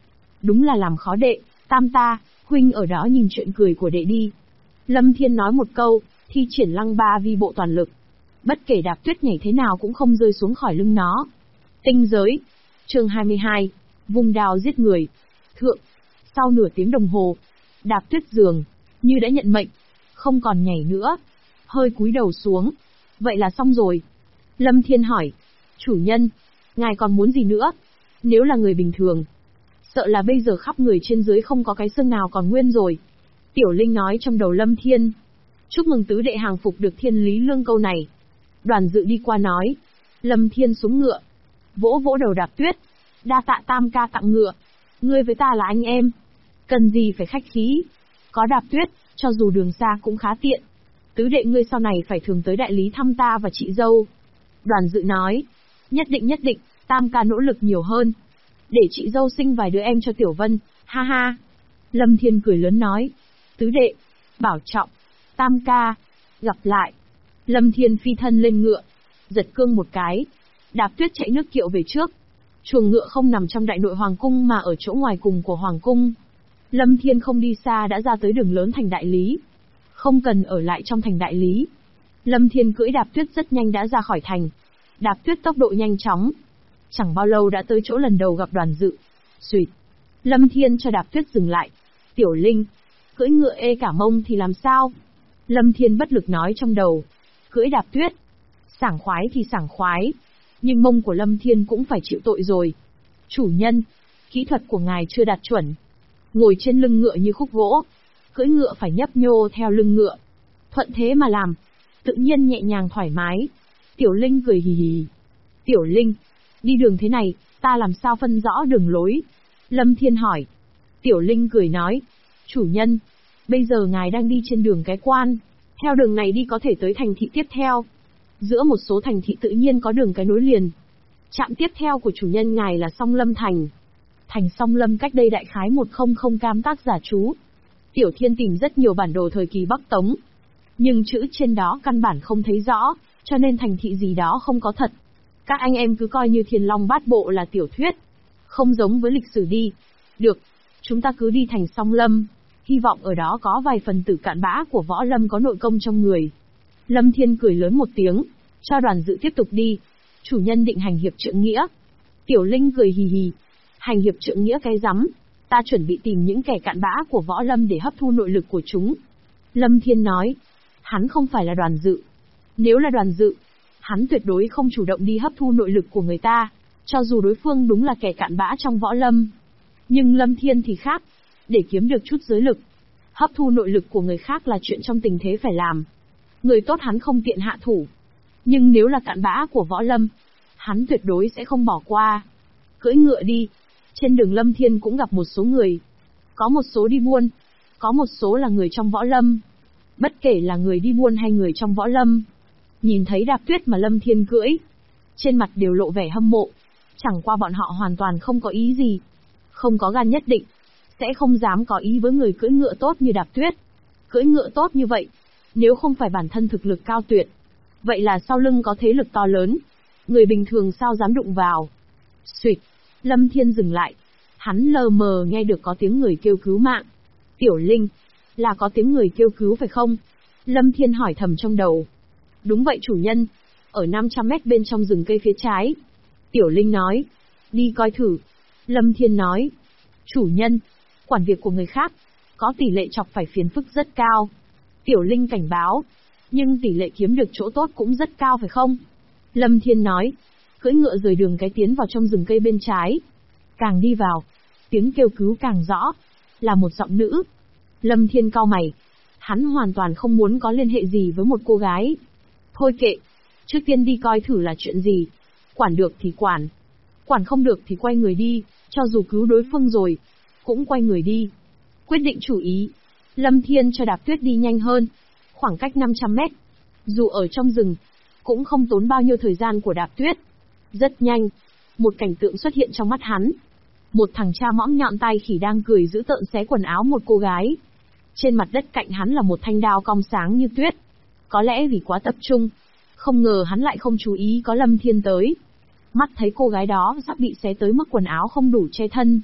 Đúng là làm khó đệ, tam ta, huynh ở đó nhìn chuyện cười của đệ đi. Lâm Thiên nói một câu, thi triển lăng ba vi bộ toàn lực. Bất kể Đạp Tuyết nhảy thế nào cũng không rơi xuống khỏi lưng nó. Tinh giới. Chương 22. Vùng đao giết người. Thượng. Sau nửa tiếng đồng hồ, Đạp Tuyết dường như đã nhận mệnh, không còn nhảy nữa, hơi cúi đầu xuống. Vậy là xong rồi. Lâm Thiên hỏi, chủ nhân, ngài còn muốn gì nữa? Nếu là người bình thường, sợ là bây giờ khắp người trên dưới không có cái xương nào còn nguyên rồi. Tiểu Linh nói trong đầu Lâm Thiên. Chúc mừng tứ đệ hàng phục được Thiên Lý Lương câu này. Đoàn Dự đi qua nói. Lâm Thiên xuống ngựa, vỗ vỗ đầu Đạp Tuyết. Đa tạ tam ca tặng ngựa. Ngươi với ta là anh em, cần gì phải khách khí. Có Đạp Tuyết, cho dù đường xa cũng khá tiện. Tứ đệ ngươi sau này phải thường tới đại lý thăm ta và chị dâu. Đoàn Dự nói. Nhất định, tam ca nỗ lực nhiều hơn. Để chị dâu sinh vài đứa em cho Tiểu Vân, ha ha. Lâm Thiên cười lớn nói. Tứ đệ, bảo trọng. Tam ca, gặp lại. Lâm Thiên phi thân lên ngựa, giật cương một cái. Đạp Tuyết chạy nước kiệu về trước. Chuồng ngựa không nằm trong đại nội hoàng cung mà ở chỗ ngoài cùng của hoàng cung. Lâm Thiên không đi xa đã ra tới đường lớn thành đại lý. Không cần ở lại trong thành đại lý. Lâm Thiên cưỡi Đạp Tuyết rất nhanh đã ra khỏi thành. Đạp Tuyết tốc độ nhanh chóng. Chẳng bao lâu đã tới chỗ lần đầu gặp Đoàn Dự. Xuyệt. Lâm Thiên cho Đạp Tuyết dừng lại. Tiểu Linh, cưỡi ngựa ê cả mông thì làm sao? Lâm Thiên bất lực nói trong đầu. Cưỡi Đạp Tuyết, sảng khoái thì sảng khoái, nhưng mông của Lâm Thiên cũng phải chịu tội rồi. Chủ nhân, kỹ thuật của ngài chưa đạt chuẩn. Ngồi trên lưng ngựa như khúc gỗ, cưỡi ngựa phải nhấp nhô theo lưng ngựa. Thuận thế mà làm, tự nhiên nhẹ nhàng thoải mái. Tiểu Linh cười hì hì. Tiểu Linh, đi đường thế này, ta làm sao phân rõ đường lối? Lâm Thiên hỏi. Tiểu Linh cười nói. Chủ nhân, bây giờ ngài đang đi trên đường Cái Quan. Theo đường này đi có thể tới thành thị tiếp theo. Giữa một số thành thị tự nhiên có đường cái nối liền. Trạm tiếp theo của chủ nhân ngài là Song Lâm Thành. Thành Song Lâm cách đây đại khái 100 cam tác giả chú. Tiểu Thiên tìm rất nhiều bản đồ thời kỳ Bắc Tống. Nhưng chữ trên đó căn bản không thấy rõ, cho nên thành thị gì đó không có thật. Các anh em cứ coi như Thiên Long Bát Bộ là tiểu thuyết. Không giống với lịch sử đi. Được, chúng ta cứ đi thành Song Lâm. Hy vọng ở đó có vài phần tử cạn bã của võ lâm có nội công trong người. Lâm Thiên cười lớn một tiếng, cho Đoàn Dự tiếp tục đi. Chủ nhân định hành hiệp trượng nghĩa. Tiểu Linh cười hì hì. Hành hiệp trượng nghĩa cái rắm, ta chuẩn bị tìm những kẻ cạn bã của võ lâm để hấp thu nội lực của chúng. Lâm Thiên nói, hắn không phải là Đoàn Dự. Nếu là Đoàn Dự, hắn tuyệt đối không chủ động đi hấp thu nội lực của người ta, cho dù đối phương đúng là kẻ cạn bã trong võ lâm. Nhưng Lâm Thiên thì khác, để kiếm được chút giới lực, hấp thu nội lực của người khác là chuyện trong tình thế phải làm. Người tốt hắn không tiện hạ thủ. Nhưng nếu là cạn bã của võ lâm, hắn tuyệt đối sẽ không bỏ qua. Cưỡi ngựa đi. Trên đường Lâm Thiên cũng gặp một số người. Có một số đi buôn, có một số là người trong võ lâm. Bất kể là người đi buôn hay người trong võ lâm, nhìn thấy Đạp Tuyết mà Lâm Thiên cưỡi, trên mặt đều lộ vẻ hâm mộ. Chẳng qua bọn họ hoàn toàn không có ý gì, không có gan nhất định, sẽ không dám có ý với người cưỡi ngựa tốt như Đạp Tuyết. Cưỡi ngựa tốt như vậy, nếu không phải bản thân thực lực cao tuyệt, vậy là sau lưng có thế lực to lớn, người bình thường sao dám đụng vào. Xuyệt, Lâm Thiên dừng lại, hắn lờ mờ nghe được có tiếng người kêu cứu mạng. Tiểu Linh, là có tiếng người kêu cứu phải không? Lâm Thiên hỏi thầm trong đầu. Đúng vậy chủ nhân, ở 500 mét bên trong rừng cây phía trái. Tiểu Linh nói, đi coi thử. Lâm Thiên nói, chủ nhân, quản việc của người khác, có tỷ lệ chọc phải phiền phức rất cao. Tiểu Linh cảnh báo, nhưng tỷ lệ kiếm được chỗ tốt cũng rất cao phải không? Lâm Thiên nói, cưỡi ngựa rời đường cái tiến vào trong rừng cây bên trái. Càng đi vào, tiếng kêu cứu càng rõ, là một giọng nữ. Lâm Thiên cau mày, hắn hoàn toàn không muốn có liên hệ gì với một cô gái. Thôi kệ, trước tiên đi coi thử là chuyện gì. Quản được thì quản không được thì quay người đi, cho dù cứu đối phương rồi, cũng quay người đi. Quyết định chủ ý, Lâm Thiên cho Đạp Tuyết đi nhanh hơn, khoảng cách 500 mét. Dù ở trong rừng, cũng không tốn bao nhiêu thời gian của Đạp Tuyết. Rất nhanh, một cảnh tượng xuất hiện trong mắt hắn. Một thằng cha mõm nhọn tai khỉ đang cười dữ tợn xé quần áo một cô gái. Trên mặt đất cạnh hắn là một thanh đao cong sáng như tuyết. Có lẽ vì quá tập trung, không ngờ hắn lại không chú ý có Lâm Thiên tới. Mắt thấy cô gái đó sắp bị xé tới mức quần áo không đủ che thân.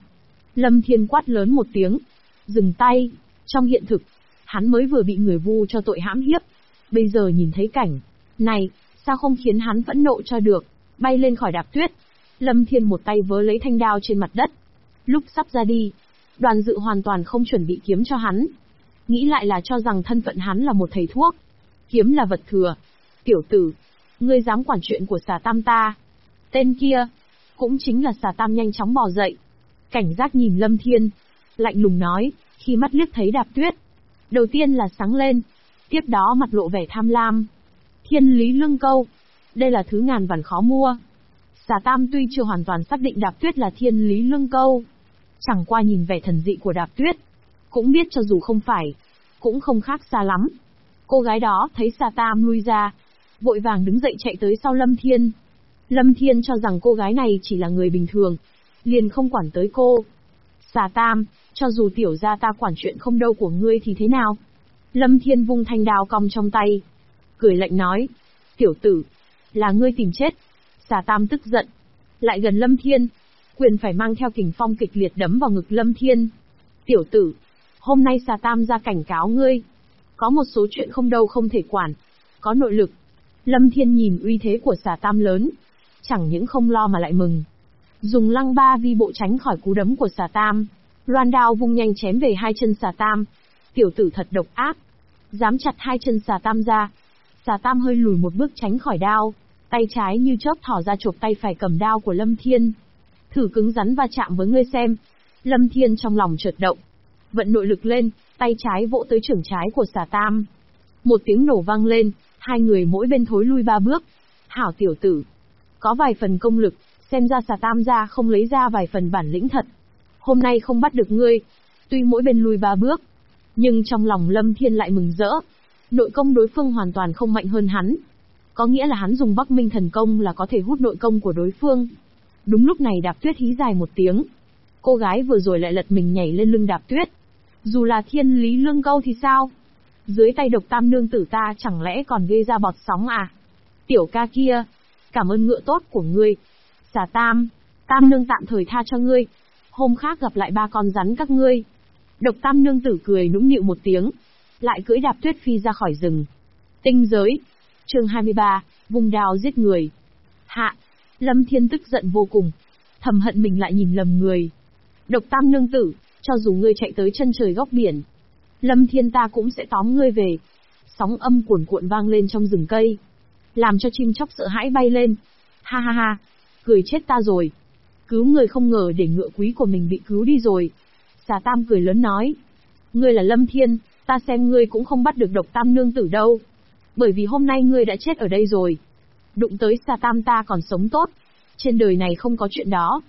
Lâm Thiên quát lớn một tiếng. Dừng tay. Trong hiện thực, hắn mới vừa bị người vu cho tội hãm hiếp. Bây giờ nhìn thấy cảnh này, sao không khiến hắn phẫn nộ cho được, bay lên khỏi đạp tuyết. Lâm Thiên một tay vớ lấy thanh đao trên mặt đất. Lúc sắp ra đi, Đoàn Dự hoàn toàn không chuẩn bị kiếm cho hắn. Nghĩ lại là cho rằng thân phận hắn là một thầy thuốc. Kiếm là vật thừa. Tiểu tử, ngươi dám quản chuyện của Xà Tam ta. Tên kia, cũng chính là Xà Tam nhanh chóng bò dậy. Cảnh giác nhìn Lâm Thiên, lạnh lùng nói, khi mắt liếc thấy đạp tuyết. Đầu tiên là sáng lên, tiếp đó mặt lộ vẻ tham lam. Thiên lý lương câu, đây là thứ ngàn vạn khó mua. Xà Tam tuy chưa hoàn toàn xác định đạp tuyết là thiên lý lương câu, chẳng qua nhìn vẻ thần dị của đạp tuyết, cũng biết cho dù không phải, cũng không khác xa lắm. Cô gái đó thấy Xà Tam lui ra, vội vàng đứng dậy chạy tới sau Lâm Thiên. Lâm Thiên cho rằng cô gái này chỉ là người bình thường, liền không quản tới cô. Xà Tam, cho dù tiểu gia ta quản chuyện không đâu của ngươi thì thế nào? Lâm Thiên vung thanh đao cong trong tay, cười lạnh nói, tiểu tử, là ngươi tìm chết. Xà Tam tức giận, lại gần Lâm Thiên, quyền phải mang theo kình phong kịch liệt đấm vào ngực Lâm Thiên. Tiểu tử, hôm nay Xà Tam ra cảnh cáo ngươi, có một số chuyện không đâu không thể quản, có nội lực. Lâm Thiên nhìn uy thế của Xà Tam lớn, chẳng những không lo mà lại mừng. Dùng lăng ba vi bộ tránh khỏi cú đấm của Xà Tam, loan đao vung nhanh chém về hai chân Xà Tam. Tiểu tử thật độc ác, dám chặt hai chân Xà Tam ra. Xà Tam hơi lùi một bước tránh khỏi đao, tay trái như chớp thỏ ra chộp tay phải cầm đao của Lâm Thiên. Thử cứng rắn va chạm với ngươi xem. Lâm Thiên trong lòng chợt động, vận nội lực lên, tay trái vỗ tới chưởng trái của Xà Tam. Một tiếng nổ vang lên, hai người mỗi bên thối lui 3 bước. Hảo tiểu tử, có vài phần công lực, xem ra Xà Tam gia không lấy ra vài phần bản lĩnh thật. Hôm nay không bắt được ngươi, tuy mỗi bên lui 3 bước, nhưng trong lòng Lâm Thiên lại mừng rỡ. Nội công đối phương hoàn toàn không mạnh hơn hắn, có nghĩa là hắn dùng Bắc Minh thần công là có thể hút nội công của đối phương. Đúng lúc này Đạp Tuyết hí dài một tiếng. Cô gái vừa rồi lại lật mình nhảy lên lưng Đạp Tuyết. Dù là thiên lý lương câu thì sao? Dưới tay Độc Tam nương tử ta chẳng lẽ còn gây ra bọt sóng à? Tiểu ca kia, cảm ơn ngựa tốt của ngươi. Xà Tam, Tam nương tạm thời tha cho ngươi. Hôm khác gặp lại ba con rắn các ngươi. Độc Tam nương tử cười nũng nịu một tiếng, lại cưỡi Đạp Tuyết phi ra khỏi rừng. Tinh giới, chương 23, vùng đao giết người. Hạ, Lâm Thiên tức giận vô cùng, thầm hận mình lại nhìn lầm người. Độc Tam nương tử, cho dù ngươi chạy tới chân trời góc biển, Lâm Thiên ta cũng sẽ tóm ngươi về. Sóng âm cuồn cuộn vang lên trong rừng cây, làm cho chim chóc sợ hãi bay lên. Ha ha ha, cười chết ta rồi. Cứu người không ngờ để ngựa quý của mình bị cứu đi rồi. Xà Tam cười lớn nói, ngươi là Lâm Thiên, ta xem ngươi cũng không bắt được Độc Tam nương tử đâu. Bởi vì hôm nay ngươi đã chết ở đây rồi. Đụng tới Xà Tam ta còn sống tốt. Trên đời này không có chuyện đó.